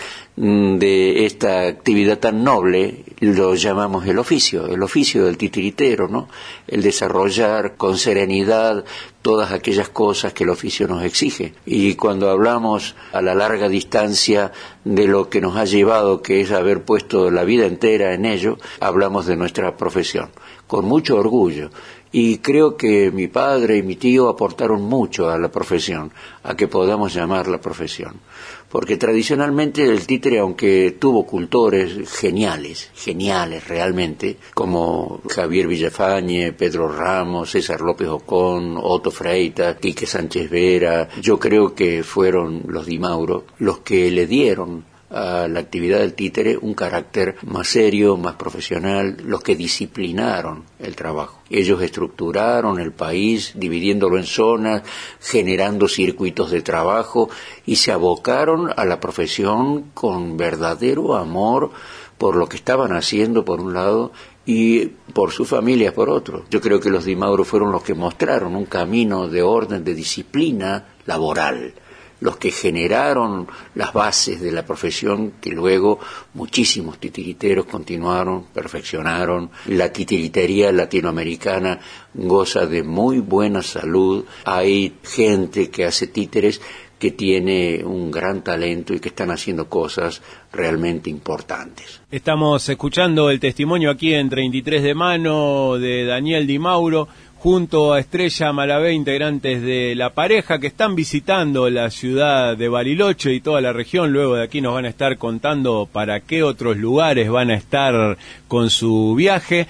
de esta actividad tan noble, lo llamamos el oficio, el oficio del titiritero, ¿no? El desarrollar con serenidad todas aquellas cosas que el oficio nos exige. Y cuando hablamos a la larga distancia de lo que nos ha llevado, que es haber puesto la vida entera en ello, hablamos de nuestra profesión, con mucho orgullo. Y creo que mi padre y mi tío aportaron mucho a la profesión, a que podamos llamar la profesión. Porque tradicionalmente el títere, aunque tuvo cultores geniales, geniales realmente, como Javier Villafañe, Pedro Ramos, César López Ocón, Otto Freitas, Quique Sánchez Vera, yo creo que fueron los Di Mauro los que le dieron a la actividad del títere un carácter más serio, más profesional, los que disciplinaron el trabajo. Ellos estructuraron el país, dividiéndolo en zonas, generando circuitos de trabajo, y se abocaron a la profesión con verdadero amor por lo que estaban haciendo por un lado y por sus familias por otro. Yo creo que los Di Mauro fueron los que mostraron un camino de orden, de disciplina laboral, los que generaron las bases de la profesión que luego muchísimos titiriteros continuaron, perfeccionaron. La titiritería latinoamericana goza de muy buena salud. Hay gente que hace títeres que tiene un gran talento y que están haciendo cosas realmente importantes. Estamos escuchando el testimonio aquí en treinta y tres de mano de Daniel Di Mauro, junto a Estrella Malavé, integrantes de La Pareja, que están visitando la ciudad de Bariloche y toda la región. Luego de aquí nos van a estar contando para qué otros lugares van a estar con su viaje.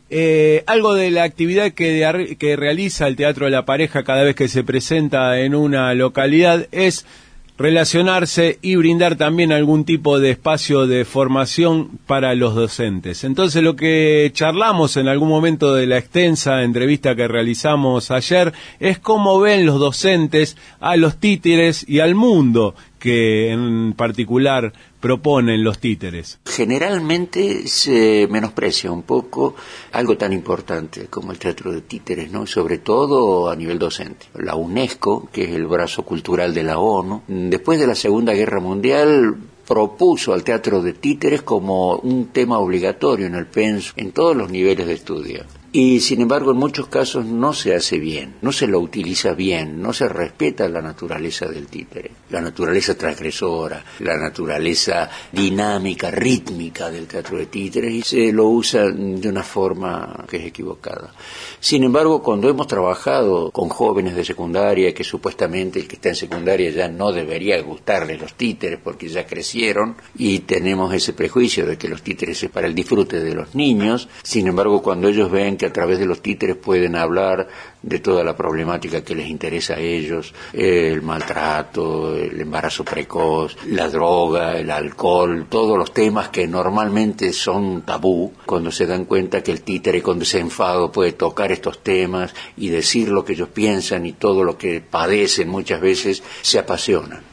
Eh, algo de la actividad que, de, que realiza el Teatro de La Pareja cada vez que se presenta en una localidad es relacionarse y brindar también algún tipo de espacio de formación para los docentes. Entonces, lo que charlamos en algún momento de la extensa entrevista que realizamos ayer es cómo ven los docentes a los títeres y al mundo que en particular proponen los títeres. Generalmente se menosprecia un poco algo tan importante como el teatro de títeres, ¿no? Sobre todo a nivel docente. La UNESCO, que es el brazo cultural de la ONU, después de la Segunda Guerra Mundial propuso al teatro de títeres como un tema obligatorio en el pensum, en todos los niveles de estudio. Y sin embargo en muchos casos no se hace bien, no se lo utiliza bien, no se respeta la naturaleza del títere, la naturaleza transgresora, la naturaleza dinámica, rítmica del teatro de títeres, y se lo usa de una forma que es equivocada. Sin embargo, cuando hemos trabajado con jóvenes de secundaria, que supuestamente el que está en secundaria ya no debería gustarle los títeres porque ya crecieron, y tenemos ese prejuicio de que los títeres es para el disfrute de los niños, sin embargo cuando ellos ven que a través de los títeres pueden hablar de toda la problemática que les interesa a ellos, el maltrato, el embarazo precoz, la droga, el alcohol, todos los temas que normalmente son tabú, cuando se dan cuenta que el títere con desenfado puede tocar estos temas y decir lo que ellos piensan y todo lo que padecen muchas veces, se apasionan.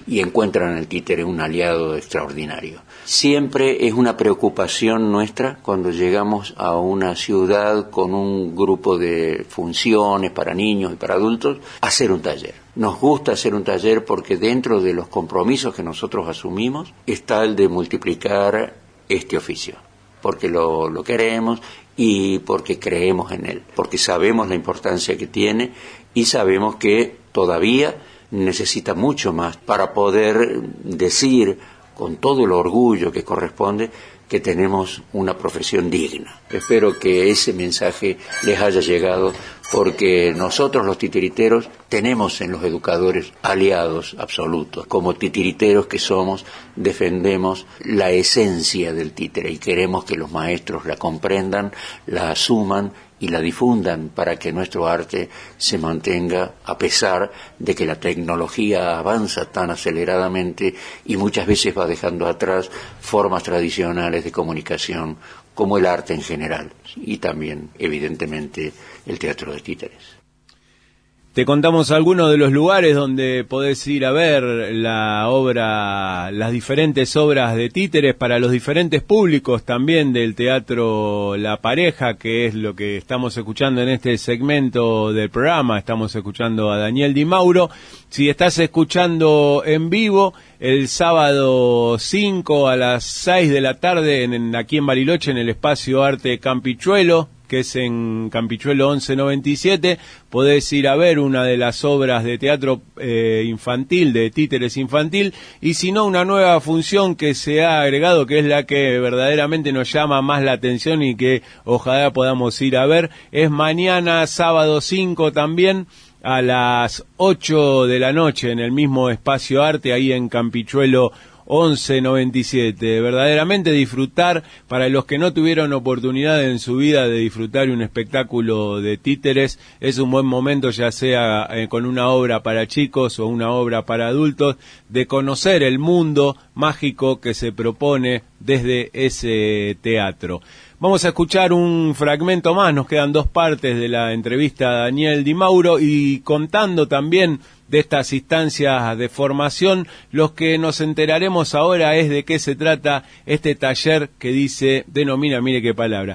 y encuentran en el títere un aliado extraordinario. Siempre es una preocupación nuestra cuando llegamos a una ciudad con un grupo de funciones para niños y para adultos, hacer un taller. Nos gusta hacer un taller porque dentro de los compromisos que nosotros asumimos está el de multiplicar este oficio, porque lo, lo queremos y porque creemos en él, porque sabemos la importancia que tiene y sabemos que todavía necesita mucho más para poder decir con todo el orgullo que corresponde que tenemos una profesión digna. Espero que ese mensaje les haya llegado, porque nosotros los titiriteros tenemos en los educadores aliados absolutos. Como titiriteros que somos, defendemos la esencia del títere y queremos que los maestros la comprendan, la asuman y la difundan para que nuestro arte se mantenga a pesar de que la tecnología avanza tan aceleradamente y muchas veces va dejando atrás formas tradicionales de comunicación como el arte en general y también evidentemente el teatro de títeres. Te contamos algunos de los lugares donde podés ir a ver la obra, las diferentes obras de títeres para los diferentes públicos también del Teatro La Pareja, que es lo que estamos escuchando en este segmento del programa. Estamos escuchando a Daniel Di Mauro. Si estás escuchando en vivo, el sábado cinco a las seis de la tarde en, aquí en Bariloche, en el Espacio Arte Campichuelo, que es en Campichuelo once noventa y siete, podés ir a ver una de las obras de teatro eh, infantil, de títeres infantil, y si no, una nueva función que se ha agregado, que es la que verdaderamente nos llama más la atención y que ojalá podamos ir a ver, es mañana, sábado cinco también, a las ocho de la noche, en el mismo Espacio Arte, ahí en Campichuelo once noventa y siete. Verdaderamente disfrutar, para los que no tuvieron oportunidad en su vida de disfrutar un espectáculo de títeres, es un buen momento, ya sea eh, con una obra para chicos o una obra para adultos, de conocer el mundo mágico que se propone desde ese teatro. Vamos a escuchar un fragmento más, nos quedan dos partes de la entrevista a Daniel Di Mauro, y contando también de estas instancias de formación, los que nos enteraremos ahora es de qué se trata este taller que dice, denomina, mire qué palabra,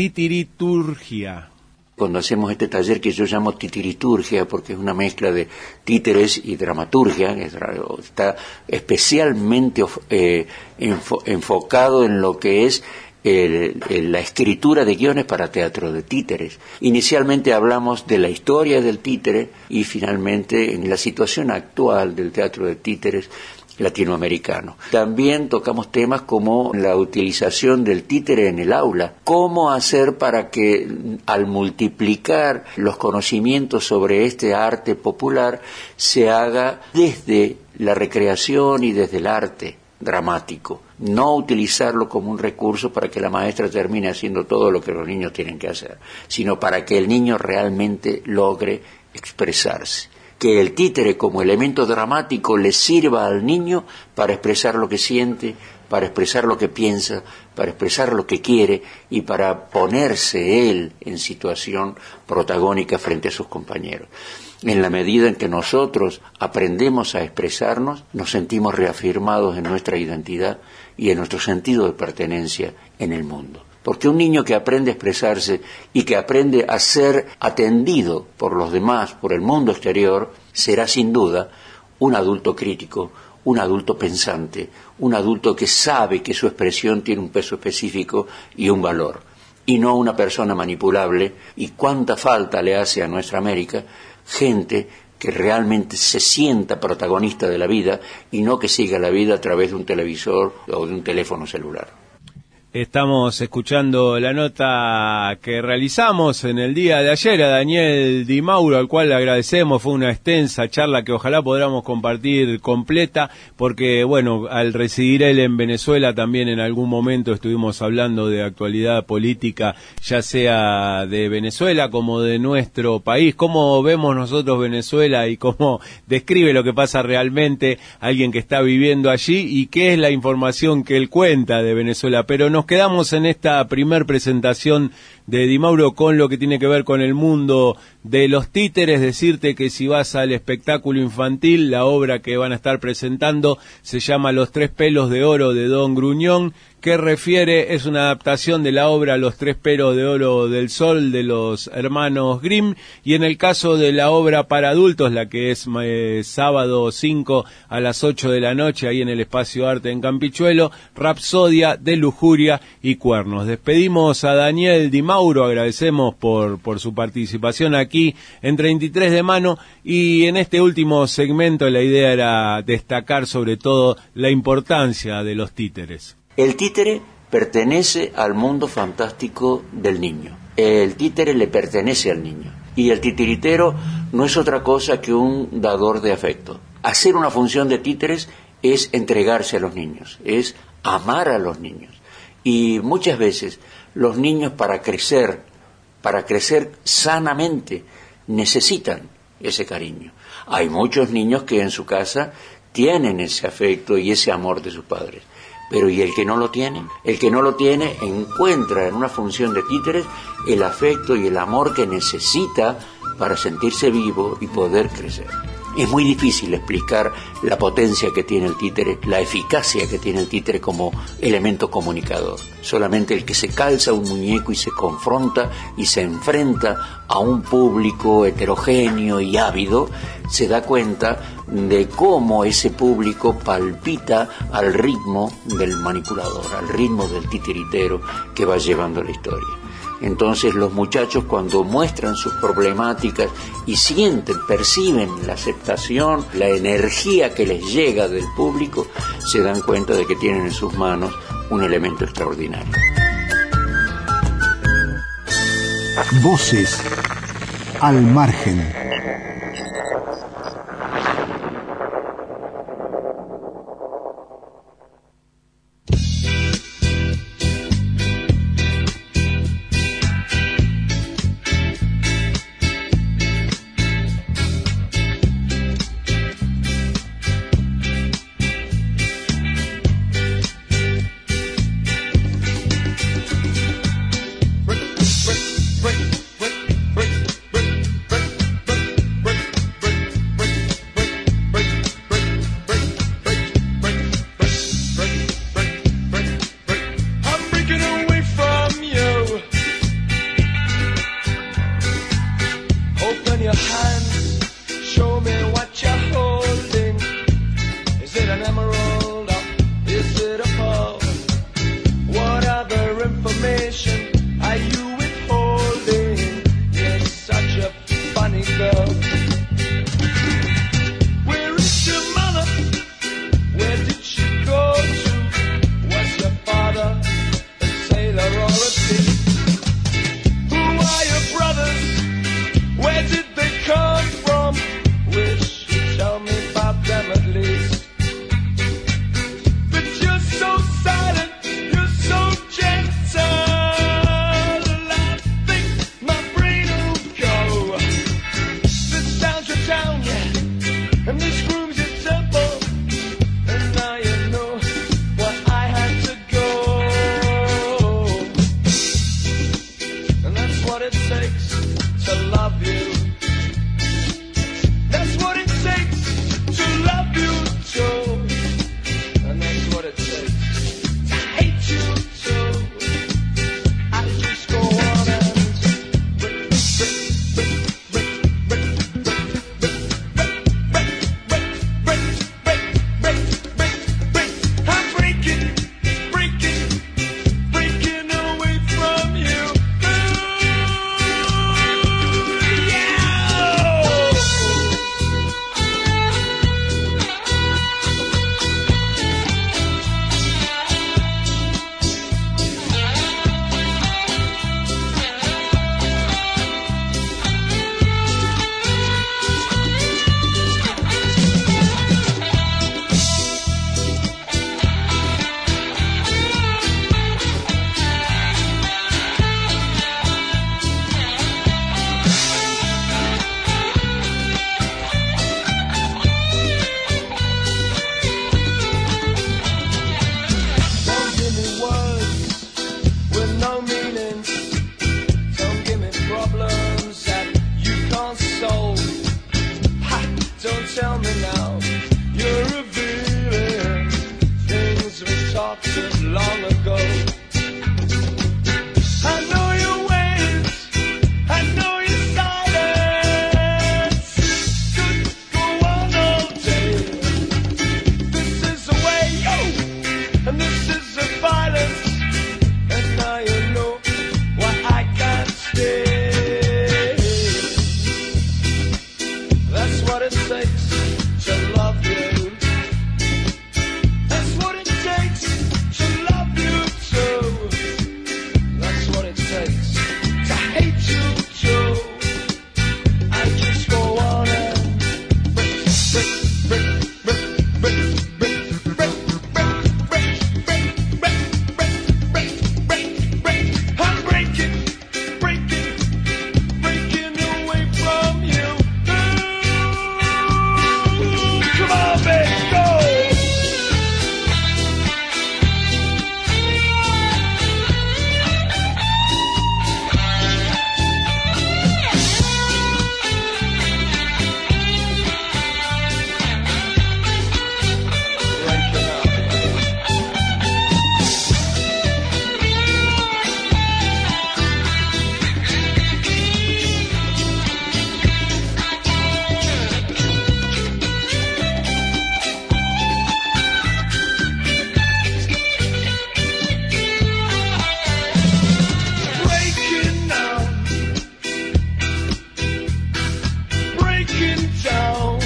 titiriturgia. Cuando hacemos este taller que yo llamo titiriturgia, porque es una mezcla de títeres y dramaturgia, está especialmente eh, enfo- enfocado en lo que es El, el, la escritura de guiones para teatro de títeres. Inicialmente hablamos de la historia del títere y finalmente en la situación actual del teatro de títeres latinoamericano. También tocamos temas como la utilización del títere en el aula, cómo hacer para que al multiplicar los conocimientos sobre este arte popular se haga desde la recreación y desde el arte dramático, no utilizarlo como un recurso para que la maestra termine haciendo todo lo que los niños tienen que hacer, sino para que el niño realmente logre expresarse, que el títere como elemento dramático le sirva al niño para expresar lo que siente, para expresar lo que piensa, para expresar lo que quiere y para ponerse él en situación protagónica frente a sus compañeros. En la medida en que nosotros aprendemos a expresarnos, nos sentimos reafirmados en nuestra identidad y en nuestro sentido de pertenencia en el mundo. Porque un niño que aprende a expresarse y que aprende a ser atendido por los demás, por el mundo exterior, será sin duda un adulto crítico, un adulto pensante, un adulto que sabe que su expresión tiene un peso específico y un valor, y no una persona manipulable. Y cuánta falta le hace a nuestra América gente que realmente se sienta protagonista de la vida y no que siga la vida a través de un televisor o de un teléfono celular. Estamos escuchando la nota que realizamos en el día de ayer a Daniel Di Mauro, al cual le agradecemos. Fue una extensa charla que ojalá podamos compartir completa, porque bueno, al residir él en Venezuela también en algún momento estuvimos hablando de actualidad política, ya sea de Venezuela como de nuestro país, cómo vemos nosotros Venezuela y cómo describe lo que pasa realmente alguien que está viviendo allí y qué es la información que él cuenta de Venezuela. Pero nos quedamos en esta primer presentación de Di Mauro con lo que tiene que ver con el mundo de los títeres. Decirte que si vas al espectáculo infantil, la obra que van a estar presentando se llama Los Tres Pelos de Oro de Don Gruñón, que refiere, es una adaptación de la obra Los Tres Pelos de Oro del Sol de los hermanos Grimm, y en el caso de la obra para adultos, la que es eh, sábado cinco a las ocho de la noche, ahí en el Espacio Arte en Campichuelo, Rapsodia de Lujuria y Cuernos. Despedimos a Daniel Di Mauro, agradecemos por, por su participación aquí en treinta y tres de mano, y en este último segmento la idea era destacar sobre todo la importancia de los títeres. El títere pertenece al mundo fantástico del niño. El títere le pertenece al niño. Y el titiritero no es otra cosa que un dador de afecto. Hacer una función de títeres es entregarse a los niños, es amar a los niños. Y muchas veces los niños para crecer, para crecer sanamente, necesitan ese cariño. Hay muchos niños que en su casa tienen ese afecto y ese amor de sus padres. Pero ¿y el que no lo tiene? El que no lo tiene encuentra en una función de títeres el afecto y el amor que necesita para sentirse vivo y poder crecer. Es muy difícil explicar la potencia que tiene el títere, la eficacia que tiene el títere como elemento comunicador. Solamente el que se calza un muñeco y se confronta y se enfrenta a un público heterogéneo y ávido, se da cuenta de cómo ese público palpita al ritmo del manipulador, al ritmo del titiritero que va llevando la historia. Entonces los muchachos, cuando muestran sus problemáticas y sienten, perciben la aceptación, la energía que les llega del público, se dan cuenta de que tienen en sus manos un elemento extraordinario. Voces al margen. Tell me about them at least. But you're so started long ago. I know your ways, I know your silence. Could go on all day. This is the way, yo, and this is the violence. And now you know why I can't stay. That's what it takes to love you. That's what it takes to love you too. That's what it takes to hate you too. I just go on and break, break, break, break, break, break, break, break, break, break, break, break, break, break. I'm breaking, breaking, breaking away from you. Come on, baby, go! Breaking down, breaking down.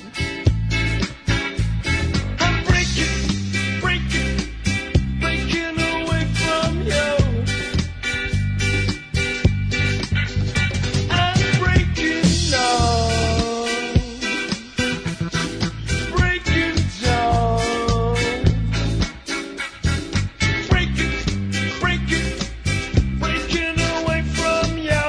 I'm breaking, breaking, breaking away from you. I'm breaking down, breaking down, breaking, breaking, breaking away from you.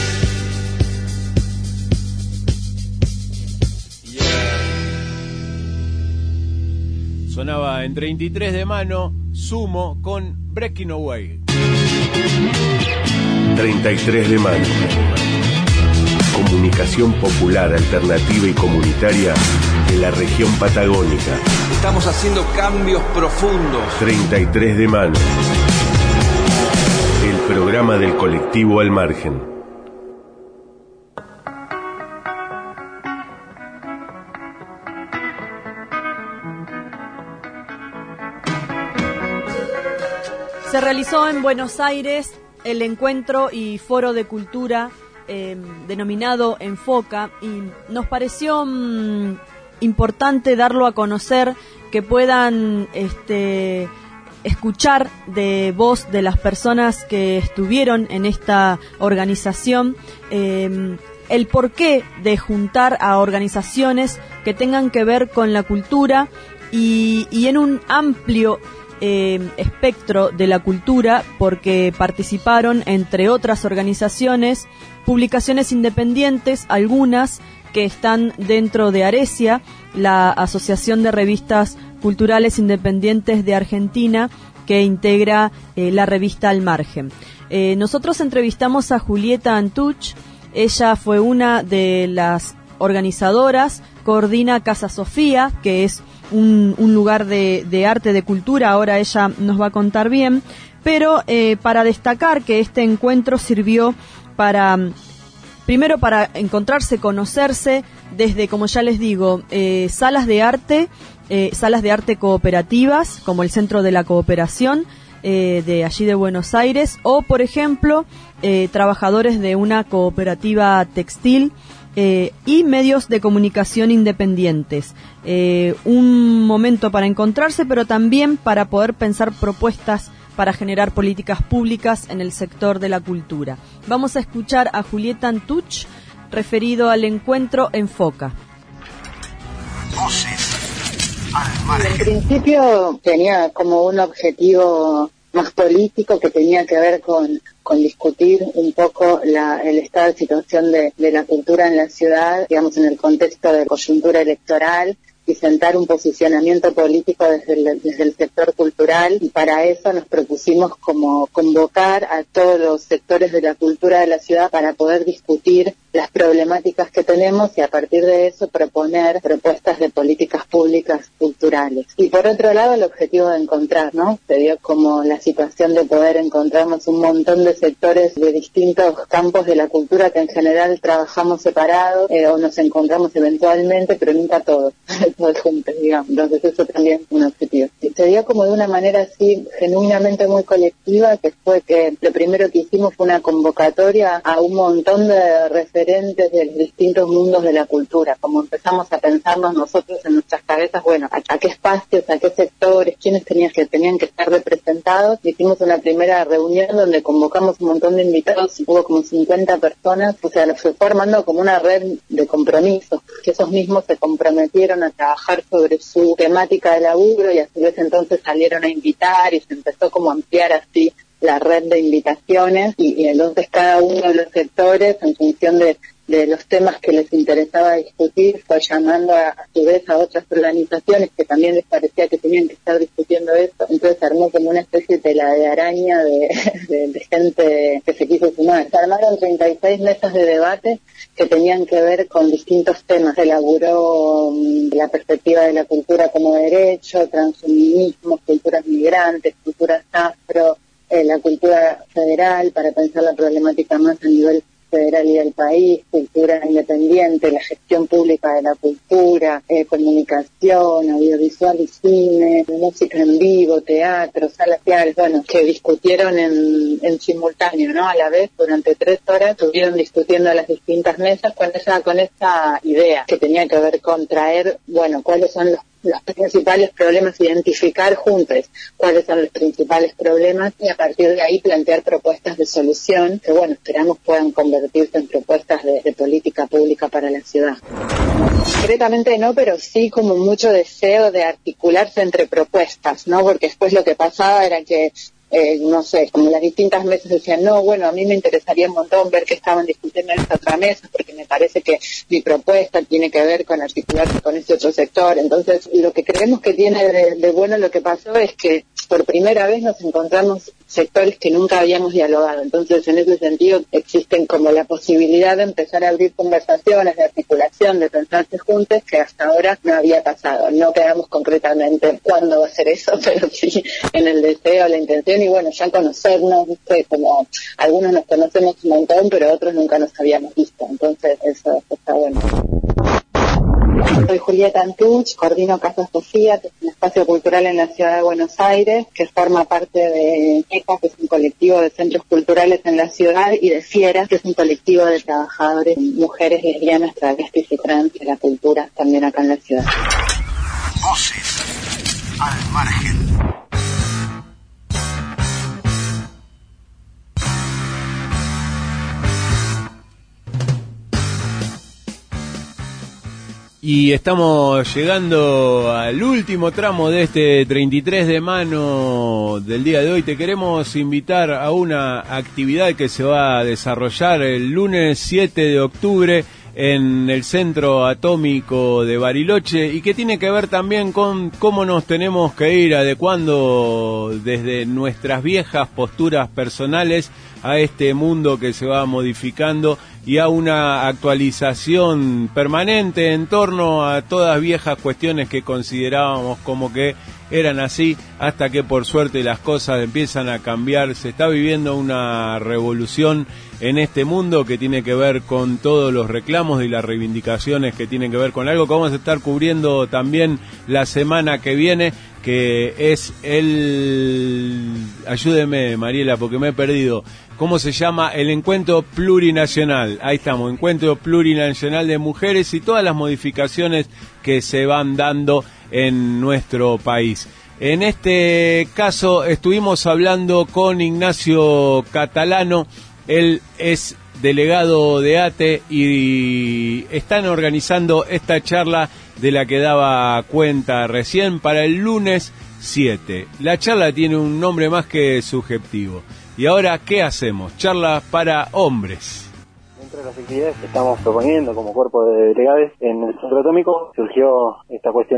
Sonaba en treinta y tres de mano Sumo con Breaking Away. treinta y tres de mano. Comunicación popular, alternativa y comunitaria de la región patagónica. Estamos haciendo cambios profundos. treinta y tres de mano. El programa del colectivo Al Margen. Se realizó en Buenos Aires el encuentro y foro de cultura eh, denominado Enfoca, y nos pareció mm, importante darlo a conocer, que puedan este, escuchar de voz de las personas que estuvieron en esta organización eh, el porqué de juntar a organizaciones que tengan que ver con la cultura y, y en un amplio Eh, espectro de la cultura, porque participaron, entre otras organizaciones, publicaciones independientes, algunas que están dentro de Aresia, la Asociación de Revistas Culturales Independientes de Argentina, que integra eh, la revista Al Margen. Eh, nosotros entrevistamos a Julieta Antuch. Ella fue una de las organizadoras, coordina Casa Sofía, que es Un, un lugar de, de arte, de cultura. Ahora ella nos va a contar bien, pero eh, para destacar que este encuentro sirvió para, primero para encontrarse, conocerse, desde, como ya les digo, eh, salas de arte, eh, salas de arte cooperativas, como el Centro de la Cooperación, eh, de allí de Buenos Aires, o por ejemplo, eh, trabajadores de una cooperativa textil, Eh, y medios de comunicación independientes. Eh, un momento para encontrarse, pero también para poder pensar propuestas para generar políticas públicas en el sector de la cultura. Vamos a escuchar a Julieta Antuch referido al encuentro Enfoca. En principio tenía como un objetivo más político, que tenía que ver con, con discutir un poco la, el estado de situación de, de la cultura en la ciudad, digamos, en el contexto de coyuntura electoral, y sentar un posicionamiento político desde el, desde el sector cultural, y para eso nos propusimos como convocar a todos los sectores de la cultura de la ciudad para poder discutir las problemáticas que tenemos y a partir de eso proponer propuestas de políticas públicas culturales. Y por otro lado, el objetivo de encontrar, ¿no? Se dio como la situación de poder encontrarnos un montón de sectores de distintos campos de la cultura que en general trabajamos separados eh, o nos encontramos eventualmente, pero nunca todos, todos juntos, digamos. Entonces eso también es un objetivo. Y se dio como de una manera así genuinamente muy colectiva, que fue que lo primero que hicimos fue una convocatoria a un montón de referentes de los distintos mundos de la cultura, como empezamos a pensarnos nosotros en nuestras cabezas, bueno, a, a qué espacios, a qué sectores, quiénes tenían que, tenían que estar representados. Hicimos una primera reunión donde convocamos un montón de invitados, y hubo como cincuenta personas, o sea, se fue armando como una red de compromisos, que esos mismos se comprometieron a trabajar sobre su temática de laburo y a su vez entonces salieron a invitar y se empezó como a ampliar así la red de invitaciones y, y entonces cada uno de los sectores en función de, de los temas que les interesaba discutir fue llamando a, a su vez a otras organizaciones que también les parecía que tenían que estar discutiendo eso. Entonces se armó como una especie de tela de araña de, de, de gente que se quiso sumar. Se armaron treinta y seis mesas de debate que tenían que ver con distintos temas. Se elaboró um, la perspectiva de la cultura como derecho, transhumanismo, culturas migrantes, culturas afro, Eh, la cultura federal para pensar la problemática más a nivel federal y del país, cultura independiente, la gestión pública de la cultura, eh, comunicación, audiovisual y cine, música en vivo, teatro, salas teatrales, bueno, que discutieron en, en simultáneo, ¿no? A la vez, durante tres horas, estuvieron discutiendo las distintas mesas con esa, con esa idea que tenía que ver con traer, bueno, cuáles son los los principales problemas, identificar juntos cuáles son los principales problemas y a partir de ahí plantear propuestas de solución que, bueno, esperamos puedan convertirse en propuestas de, de política pública para la ciudad. Concretamente no, pero sí como mucho deseo de articularse entre propuestas, ¿no? Porque después lo que pasaba era que Eh, no sé, como las distintas mesas decían, no, bueno, a mí me interesaría un montón ver qué estaban discutiendo en esta otra mesa, porque me parece que mi propuesta tiene que ver con articularse con este otro sector. Entonces, lo que creemos que tiene de, de bueno lo que pasó es que por primera vez nos encontramos sectores que nunca habíamos dialogado. Entonces, en ese sentido, existen como la posibilidad de empezar a abrir conversaciones, de articulación, de pensarse juntos, que hasta ahora no había pasado. No quedamos concretamente cuándo va a ser eso, pero sí en el deseo, la intención, y bueno, ya conocernos, ¿viste? Como algunos nos conocemos un montón, pero otros nunca nos habíamos visto. Entonces, eso, eso está bueno. Soy Julieta Antuch, coordino Casa Sofía, que es un espacio cultural en la ciudad de Buenos Aires, que forma parte de E C A, que es un colectivo de centros culturales en la ciudad, y de Fieras, que es un colectivo de trabajadores, mujeres lesbianas, travestis y trans de la cultura, también acá en la ciudad. Voces al margen. Y estamos llegando al último tramo de este treinta y tres de mano del día de hoy. Te queremos invitar a una actividad que se va a desarrollar el lunes siete de octubre en el Centro Atómico de Bariloche y que tiene que ver también con cómo nos tenemos que ir adecuando desde nuestras viejas posturas personales a este mundo que se va modificando y a una actualización permanente en torno a todas viejas cuestiones que considerábamos como que eran así, hasta que por suerte las cosas empiezan a cambiar. Se está viviendo una revolución en este mundo que tiene que ver con todos los reclamos y las reivindicaciones que tienen que ver con algo que vamos a estar cubriendo también la semana que viene, que es el... Ayúdeme, Mariela, porque me he perdido. ¿Cómo se llama? El Encuentro Plurinacional. Ahí estamos, Encuentro Plurinacional de Mujeres y todas las modificaciones que se van dando en nuestro país. En este caso estuvimos hablando con Ignacio Catalano. Él es delegado de A T E y están organizando esta charla de la que daba cuenta recién para el lunes siete. La charla tiene un nombre más que subjetivo. Y ahora, ¿qué hacemos? Charla para hombres. Dentro de las actividades que estamos proponiendo como cuerpo de delegados en el Centro Atómico surgió esta cuestión de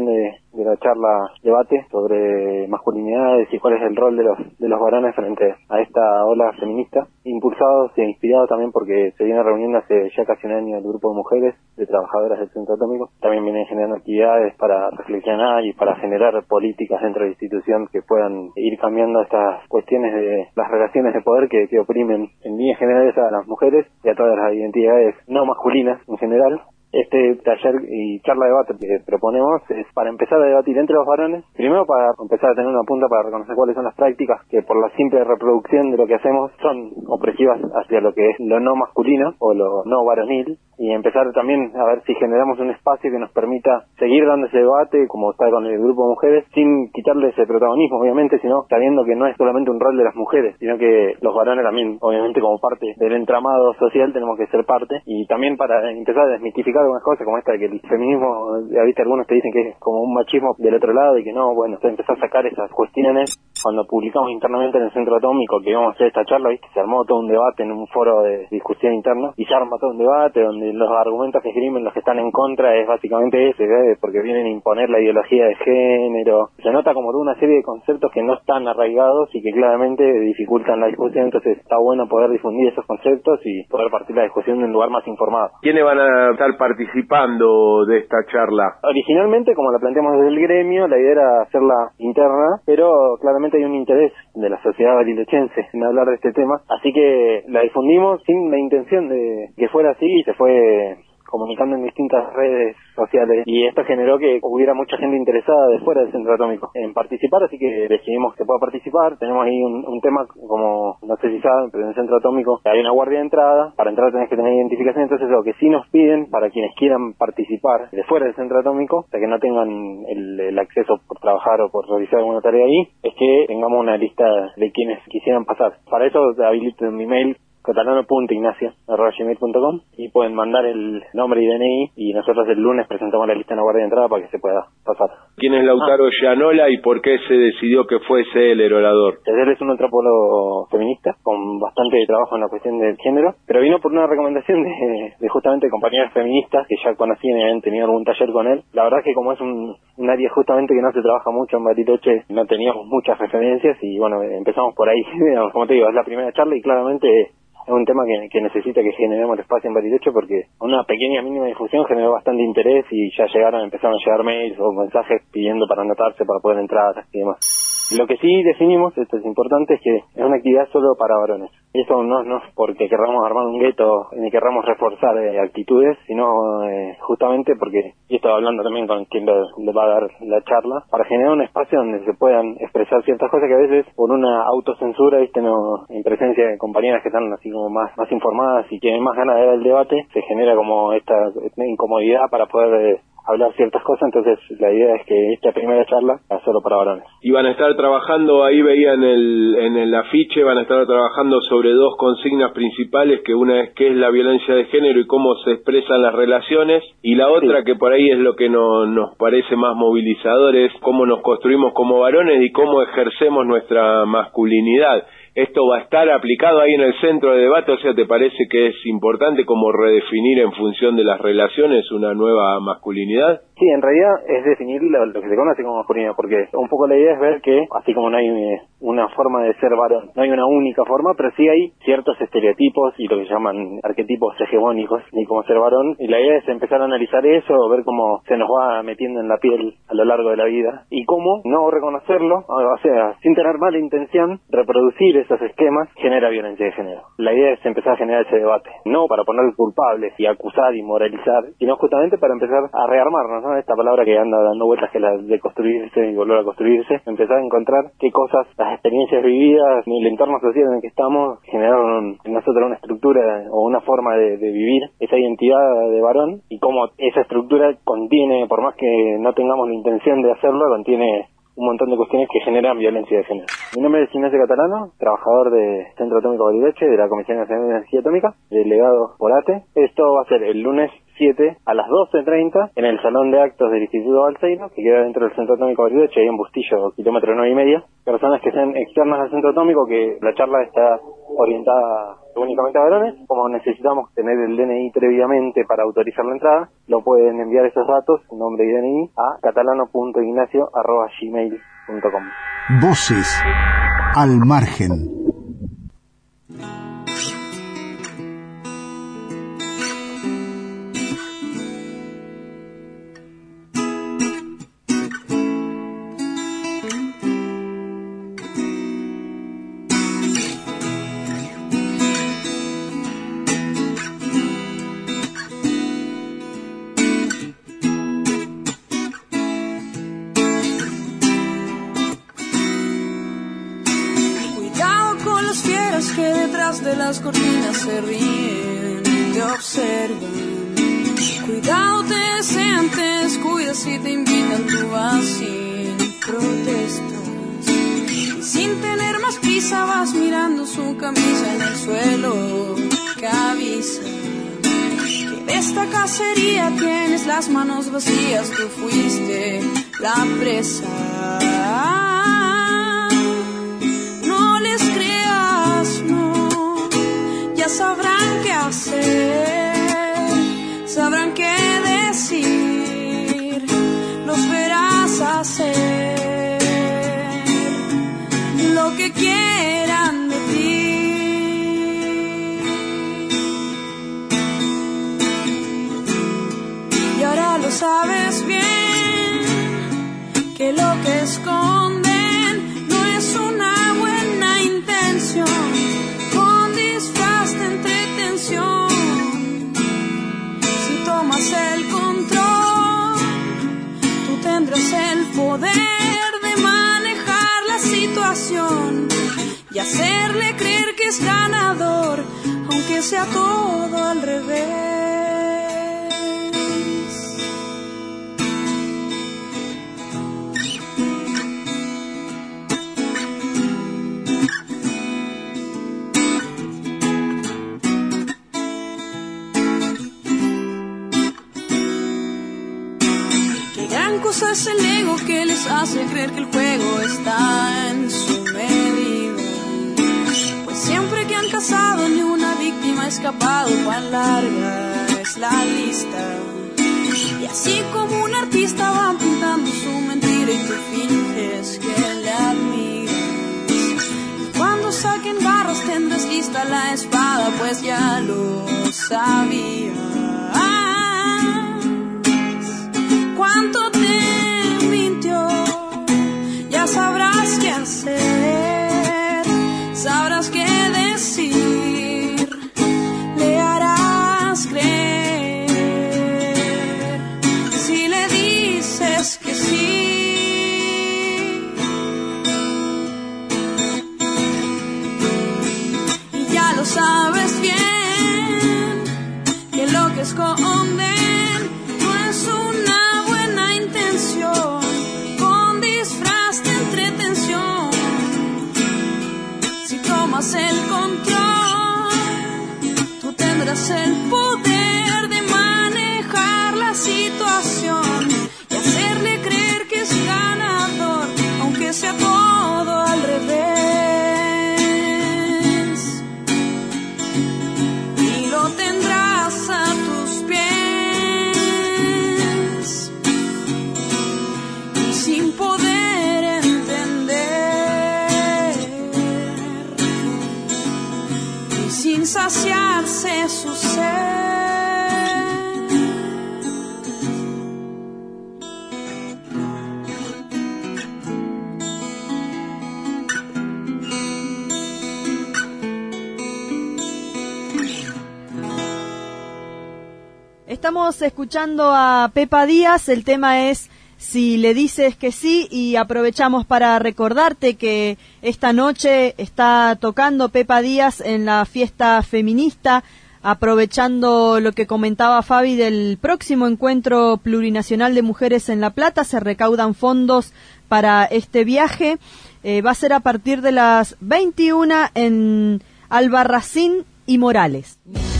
de la charla debate sobre masculinidades y cuál es el rol de los de los varones frente a esta ola feminista, impulsados e inspirados también porque se viene reuniendo hace ya casi un año el grupo de mujeres, de trabajadoras del Centro Atómico. También vienen generando actividades para reflexionar y para generar políticas dentro de la institución que puedan ir cambiando estas cuestiones de las relaciones de poder que, que oprimen en líneas generales a las mujeres y a todas las identidades no masculinas en general. Este taller y charla de debate que proponemos es para empezar a debatir entre los varones, primero para empezar a tener una punta para reconocer cuáles son las prácticas que por la simple reproducción de lo que hacemos son opresivas hacia lo que es lo no masculino o lo no varonil, y empezar también a ver si generamos un espacio que nos permita seguir dando ese debate como está con el grupo de mujeres, sin quitarle ese protagonismo obviamente, sino sabiendo que no es solamente un rol de las mujeres, sino que los varones también, obviamente como parte del entramado social tenemos que ser parte, y también para empezar a desmitificar algunas cosas como esta de que el feminismo, ya viste, algunos te dicen que es como un machismo del otro lado y que no, bueno, empezar a sacar esas cuestiones. Cuando publicamos internamente en el Centro Atómico que íbamos a hacer esta charla, viste, se armó todo un debate en un foro de discusión interno y se arma todo un debate donde los argumentos que esgrimen los que están en contra es básicamente ese, ¿eh? Porque vienen a imponer la ideología de género. Se nota como una serie de conceptos que no están arraigados y que claramente dificultan la discusión, entonces está bueno poder difundir esos conceptos y poder partir la discusión de un lugar más informado. ¿Quiénes van a estar participando de esta charla? Originalmente, como la planteamos desde el gremio, la idea era hacerla interna, pero claramente hay un interés de la sociedad bariloche en hablar de este tema, así que la difundimos sin la intención de que fuera así y se fue comunicando en distintas redes sociales, y esto generó que hubiera mucha gente interesada de fuera del Centro Atómico en participar, así que decidimos que pueda participar. Tenemos ahí un, un tema, como no sé si saben, pero en el Centro Atómico hay una guardia de entrada, para entrar tenés que tener identificación, entonces lo que sí nos piden para quienes quieran participar de fuera del Centro Atómico, o sea que no tengan el, el acceso por trabajar o por realizar alguna tarea ahí, es que tengamos una lista de quienes quisieran pasar. Para eso habilito mi mail catalano punto ignacio arroba gmail punto com y pueden mandar el nombre y D N I y nosotros el lunes presentamos la lista en la guardia de entrada para que se pueda pasar. ¿Quién es Lautaro ah. Gianola y por qué se decidió que fuese él el orador? Él es un antropólogo feminista con bastante trabajo en la cuestión del género, pero vino por una recomendación de, de justamente compañeras feministas que ya conocían y habían tenido algún taller con él. La verdad es que como es un, un área justamente que no se trabaja mucho en Bariloche, no teníamos muchas referencias y bueno, empezamos por ahí. Como te digo, es la primera charla y claramente es un tema que, que necesita que generemos espacio en Bariloche porque una pequeña mínima difusión generó bastante interés y ya llegaron, empezaron a llegar mails o mensajes pidiendo para anotarse, para poder entrar y demás. Lo que sí definimos, esto es importante, es que es una actividad solo para varones. Eso no, no es porque querramos armar un gueto ni querramos reforzar eh, actitudes, sino eh, justamente porque, y estoy hablando también con quien le, le va a dar la charla, para generar un espacio donde se puedan expresar ciertas cosas que a veces por una autocensura, viste, no, en presencia de compañeras que están así como más, más informadas y tienen más ganas de dar el debate, se genera como esta, esta incomodidad para poder eh, hablar ciertas cosas, entonces la idea es que esta primera charla sea solo para varones. Y van a estar trabajando, ahí veía en el, en el afiche, van a estar trabajando sobre dos consignas principales, que una es qué es la violencia de género y cómo se expresan las relaciones, y la otra sí, que por ahí es lo que no, nos parece más movilizador, es cómo nos construimos como varones y cómo ejercemos nuestra masculinidad. ¿Esto va a estar aplicado ahí en el centro de debate? O sea, ¿te parece que es importante como redefinir en función de las relaciones una nueva masculinidad? Sí, en realidad es definir lo, lo que se conoce como masculinidad, porque un poco la idea es ver que, así como no hay una forma de ser varón, no hay una única forma, pero sí hay ciertos estereotipos y lo que llaman arquetipos hegemónicos, ni como ser varón, y la idea es empezar a analizar eso, ver cómo se nos va metiendo en la piel a lo largo de la vida, y cómo no reconocerlo, o sea, sin tener mala intención, reproducir esos esquemas, genera violencia de género. La idea es empezar a generar ese debate, no para poner culpables y acusar y moralizar, sino justamente para empezar a rearmarnos, ¿no? Esta palabra que anda dando vueltas, que es la de construirse y volver a construirse, empezar a encontrar qué cosas, las experiencias vividas en el entorno social en el que estamos, generaron en nosotros una estructura o una forma de, de vivir esa identidad de varón, y cómo esa estructura contiene, por más que no tengamos la intención de hacerlo, contiene un montón de cuestiones que generan violencia de género. Mi nombre es Ignacio Catalano, trabajador de Centro Atómico Bariloche, de la Comisión Nacional de Energía Atómica, delegado por A T E. Esto va a ser el lunes siete a las doce treinta en el Salón de Actos del Instituto Balseiro, que queda dentro del Centro Atómico Bariloche, ahí en Bustillo, kilómetro nueve y media. Personas que sean externas al Centro Atómico, que la charla está orientada únicamente a varones. Como necesitamos tener el D N I previamente para autorizar la entrada, lo pueden enviar esos datos, nombre y D N I, a catalano punto ignacio arroba gmail punto com. Voces al margen. Que detrás de las cortinas se ríen y te observan. Cuidado, te desean, te descuidas si te invitan, tú vas sin protestas. Y sin tener más prisa vas mirando su camisa en el suelo que avisa que de esta cacería tienes las manos vacías, tú fuiste la presa. Ya sabrán qué hacer, sabrán qué decir, los verás hacer lo que quieran de ti. Y ahora lo sabes bien, que lo que esconden no es una buena intención. Si tomas el control, tú tendrás el poder de manejar la situación y hacerle creer que es ganador, aunque sea todo al revés. Es el ego que les hace creer que el juego está en su medida, pues siempre que han cazado ni una víctima ha escapado. Cuán larga es la lista, y así como un artista van pintando su mentira y tú finges que le admiras. Y cuando saquen garras tendrás lista la espada, pues ya lo sabías. Cuánto te mintió, ya sabrás qué hacer, sabrás qué decir, le harás creer si le dices que sí. Y ya lo sabes bien, que lo que esconde no es una con disfraz de entretención. Si tomas el control, tú tendrás el poder de manejar la situación y hacerle creer que es ganador, aunque sea todo al revés. Y lo tendrás a tus pies, sin poder entender y sin saciarse su ser. Estamos escuchando a Pepa Díaz, el tema es Si le dices que sí, y aprovechamos para recordarte que esta noche está tocando Pepa Díaz en la fiesta feminista, aprovechando lo que comentaba Fabi del próximo encuentro plurinacional de mujeres en La Plata. Se recaudan fondos para este viaje, eh, va a ser a partir de las veintiuna en Albarracín y Morales.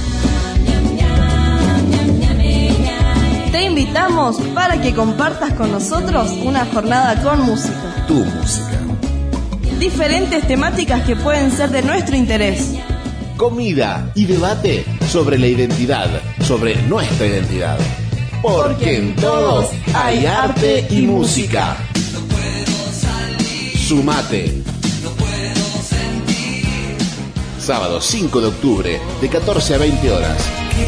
Te invitamos para que compartas con nosotros una jornada con música. Tu música. Diferentes temáticas que pueden ser de nuestro interés. comida y debate sobre la identidad, sobre nuestra identidad. Porque en todos hay arte y música. Sumate. Sábado cinco de octubre, de catorce a veinte horas.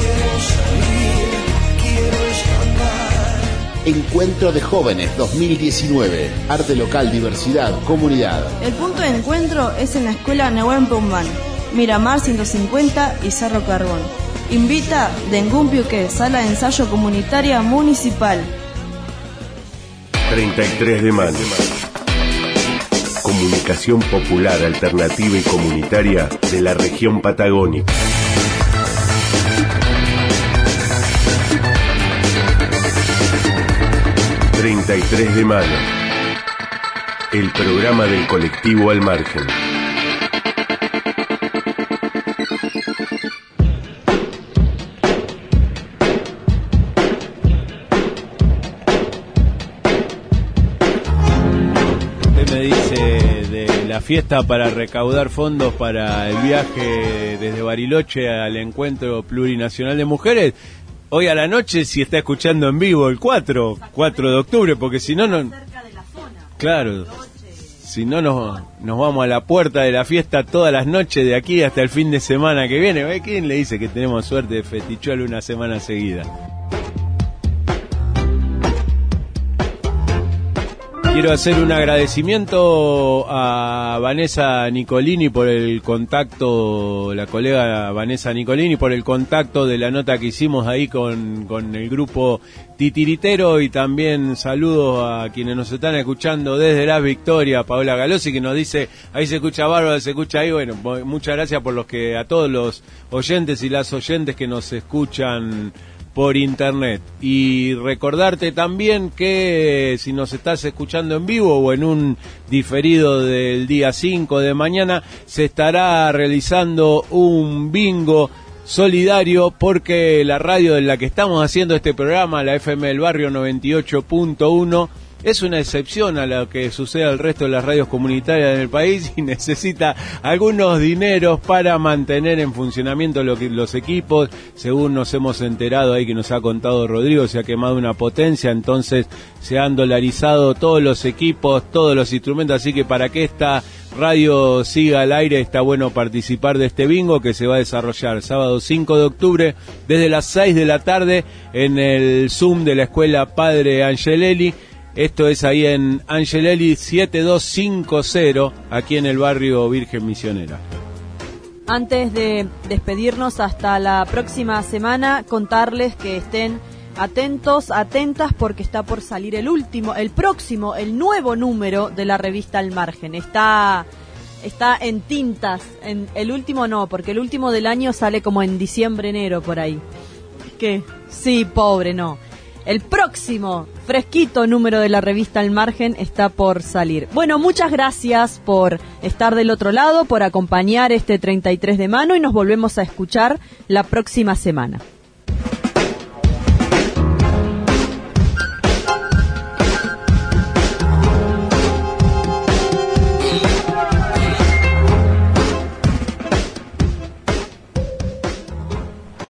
Encuentro de Jóvenes dos mil diecinueve. Arte local, diversidad, comunidad. El punto de encuentro es en la escuela Nehuen Pumbán, Miramar ciento cincuenta y Cerro Carbón. Invita Dengún Piuqué, Sala de Ensayo Comunitaria Municipal. treinta y tres de mayo. Comunicación popular, alternativa y comunitaria de la región patagónica. treinta y tres de mayo. El programa del colectivo Al Margen. La fiesta para recaudar fondos para el viaje desde Bariloche al Encuentro Plurinacional de Mujeres. Hoy a la noche, si está escuchando en vivo el cuatro de octubre, porque si no, no... Claro, si no nos, nos vamos a la puerta de la fiesta todas las noches de aquí hasta el fin de semana que viene. ¿Quién le dice que tenemos suerte de festichual una semana seguida? Quiero hacer un agradecimiento a Vanessa Nicolini por el contacto, la colega Vanessa Nicolini, por el contacto de la nota que hicimos ahí con, con el grupo Titiritero, y también saludos a quienes nos están escuchando desde Las Victorias, Paola Galossi, que nos dice, ahí se escucha bárbaro, se escucha ahí. Bueno, muchas gracias por los que, a todos los oyentes y las oyentes que nos escuchan por internet. Y recordarte también que si nos estás escuchando en vivo o en un diferido del día cinco de mañana, se estará realizando un bingo solidario, porque la radio en la que estamos haciendo este programa, la F M del Barrio noventa y ocho punto uno, es una excepción a lo que sucede al resto de las radios comunitarias en el país y necesita algunos dineros para mantener en funcionamiento lo que, los equipos. Según nos hemos enterado ahí, que nos ha contado Rodrigo, se ha quemado una potencia, entonces se han dolarizado todos los equipos, todos los instrumentos, así que para que esta radio siga al aire está bueno participar de este bingo que se va a desarrollar sábado cinco de octubre desde las seis de la tarde en el Zoom de la Escuela Padre Angelelli. Esto es ahí en Angelelli siete dos cinco cero, aquí en el barrio Virgen Misionera. Antes de despedirnos hasta la próxima semana, contarles que estén atentos, atentas, porque está por salir el último, el próximo, el nuevo número de la revista Al Margen. Está, está en tintas, en el último no, porque el último del año sale como en diciembre, enero, por ahí. ¿Qué? Sí, pobre, no. El próximo fresquito número de la revista Al Margen está por salir. Bueno, muchas gracias por estar del otro lado, por acompañar este treinta y tres de mano, y nos volvemos a escuchar la próxima semana.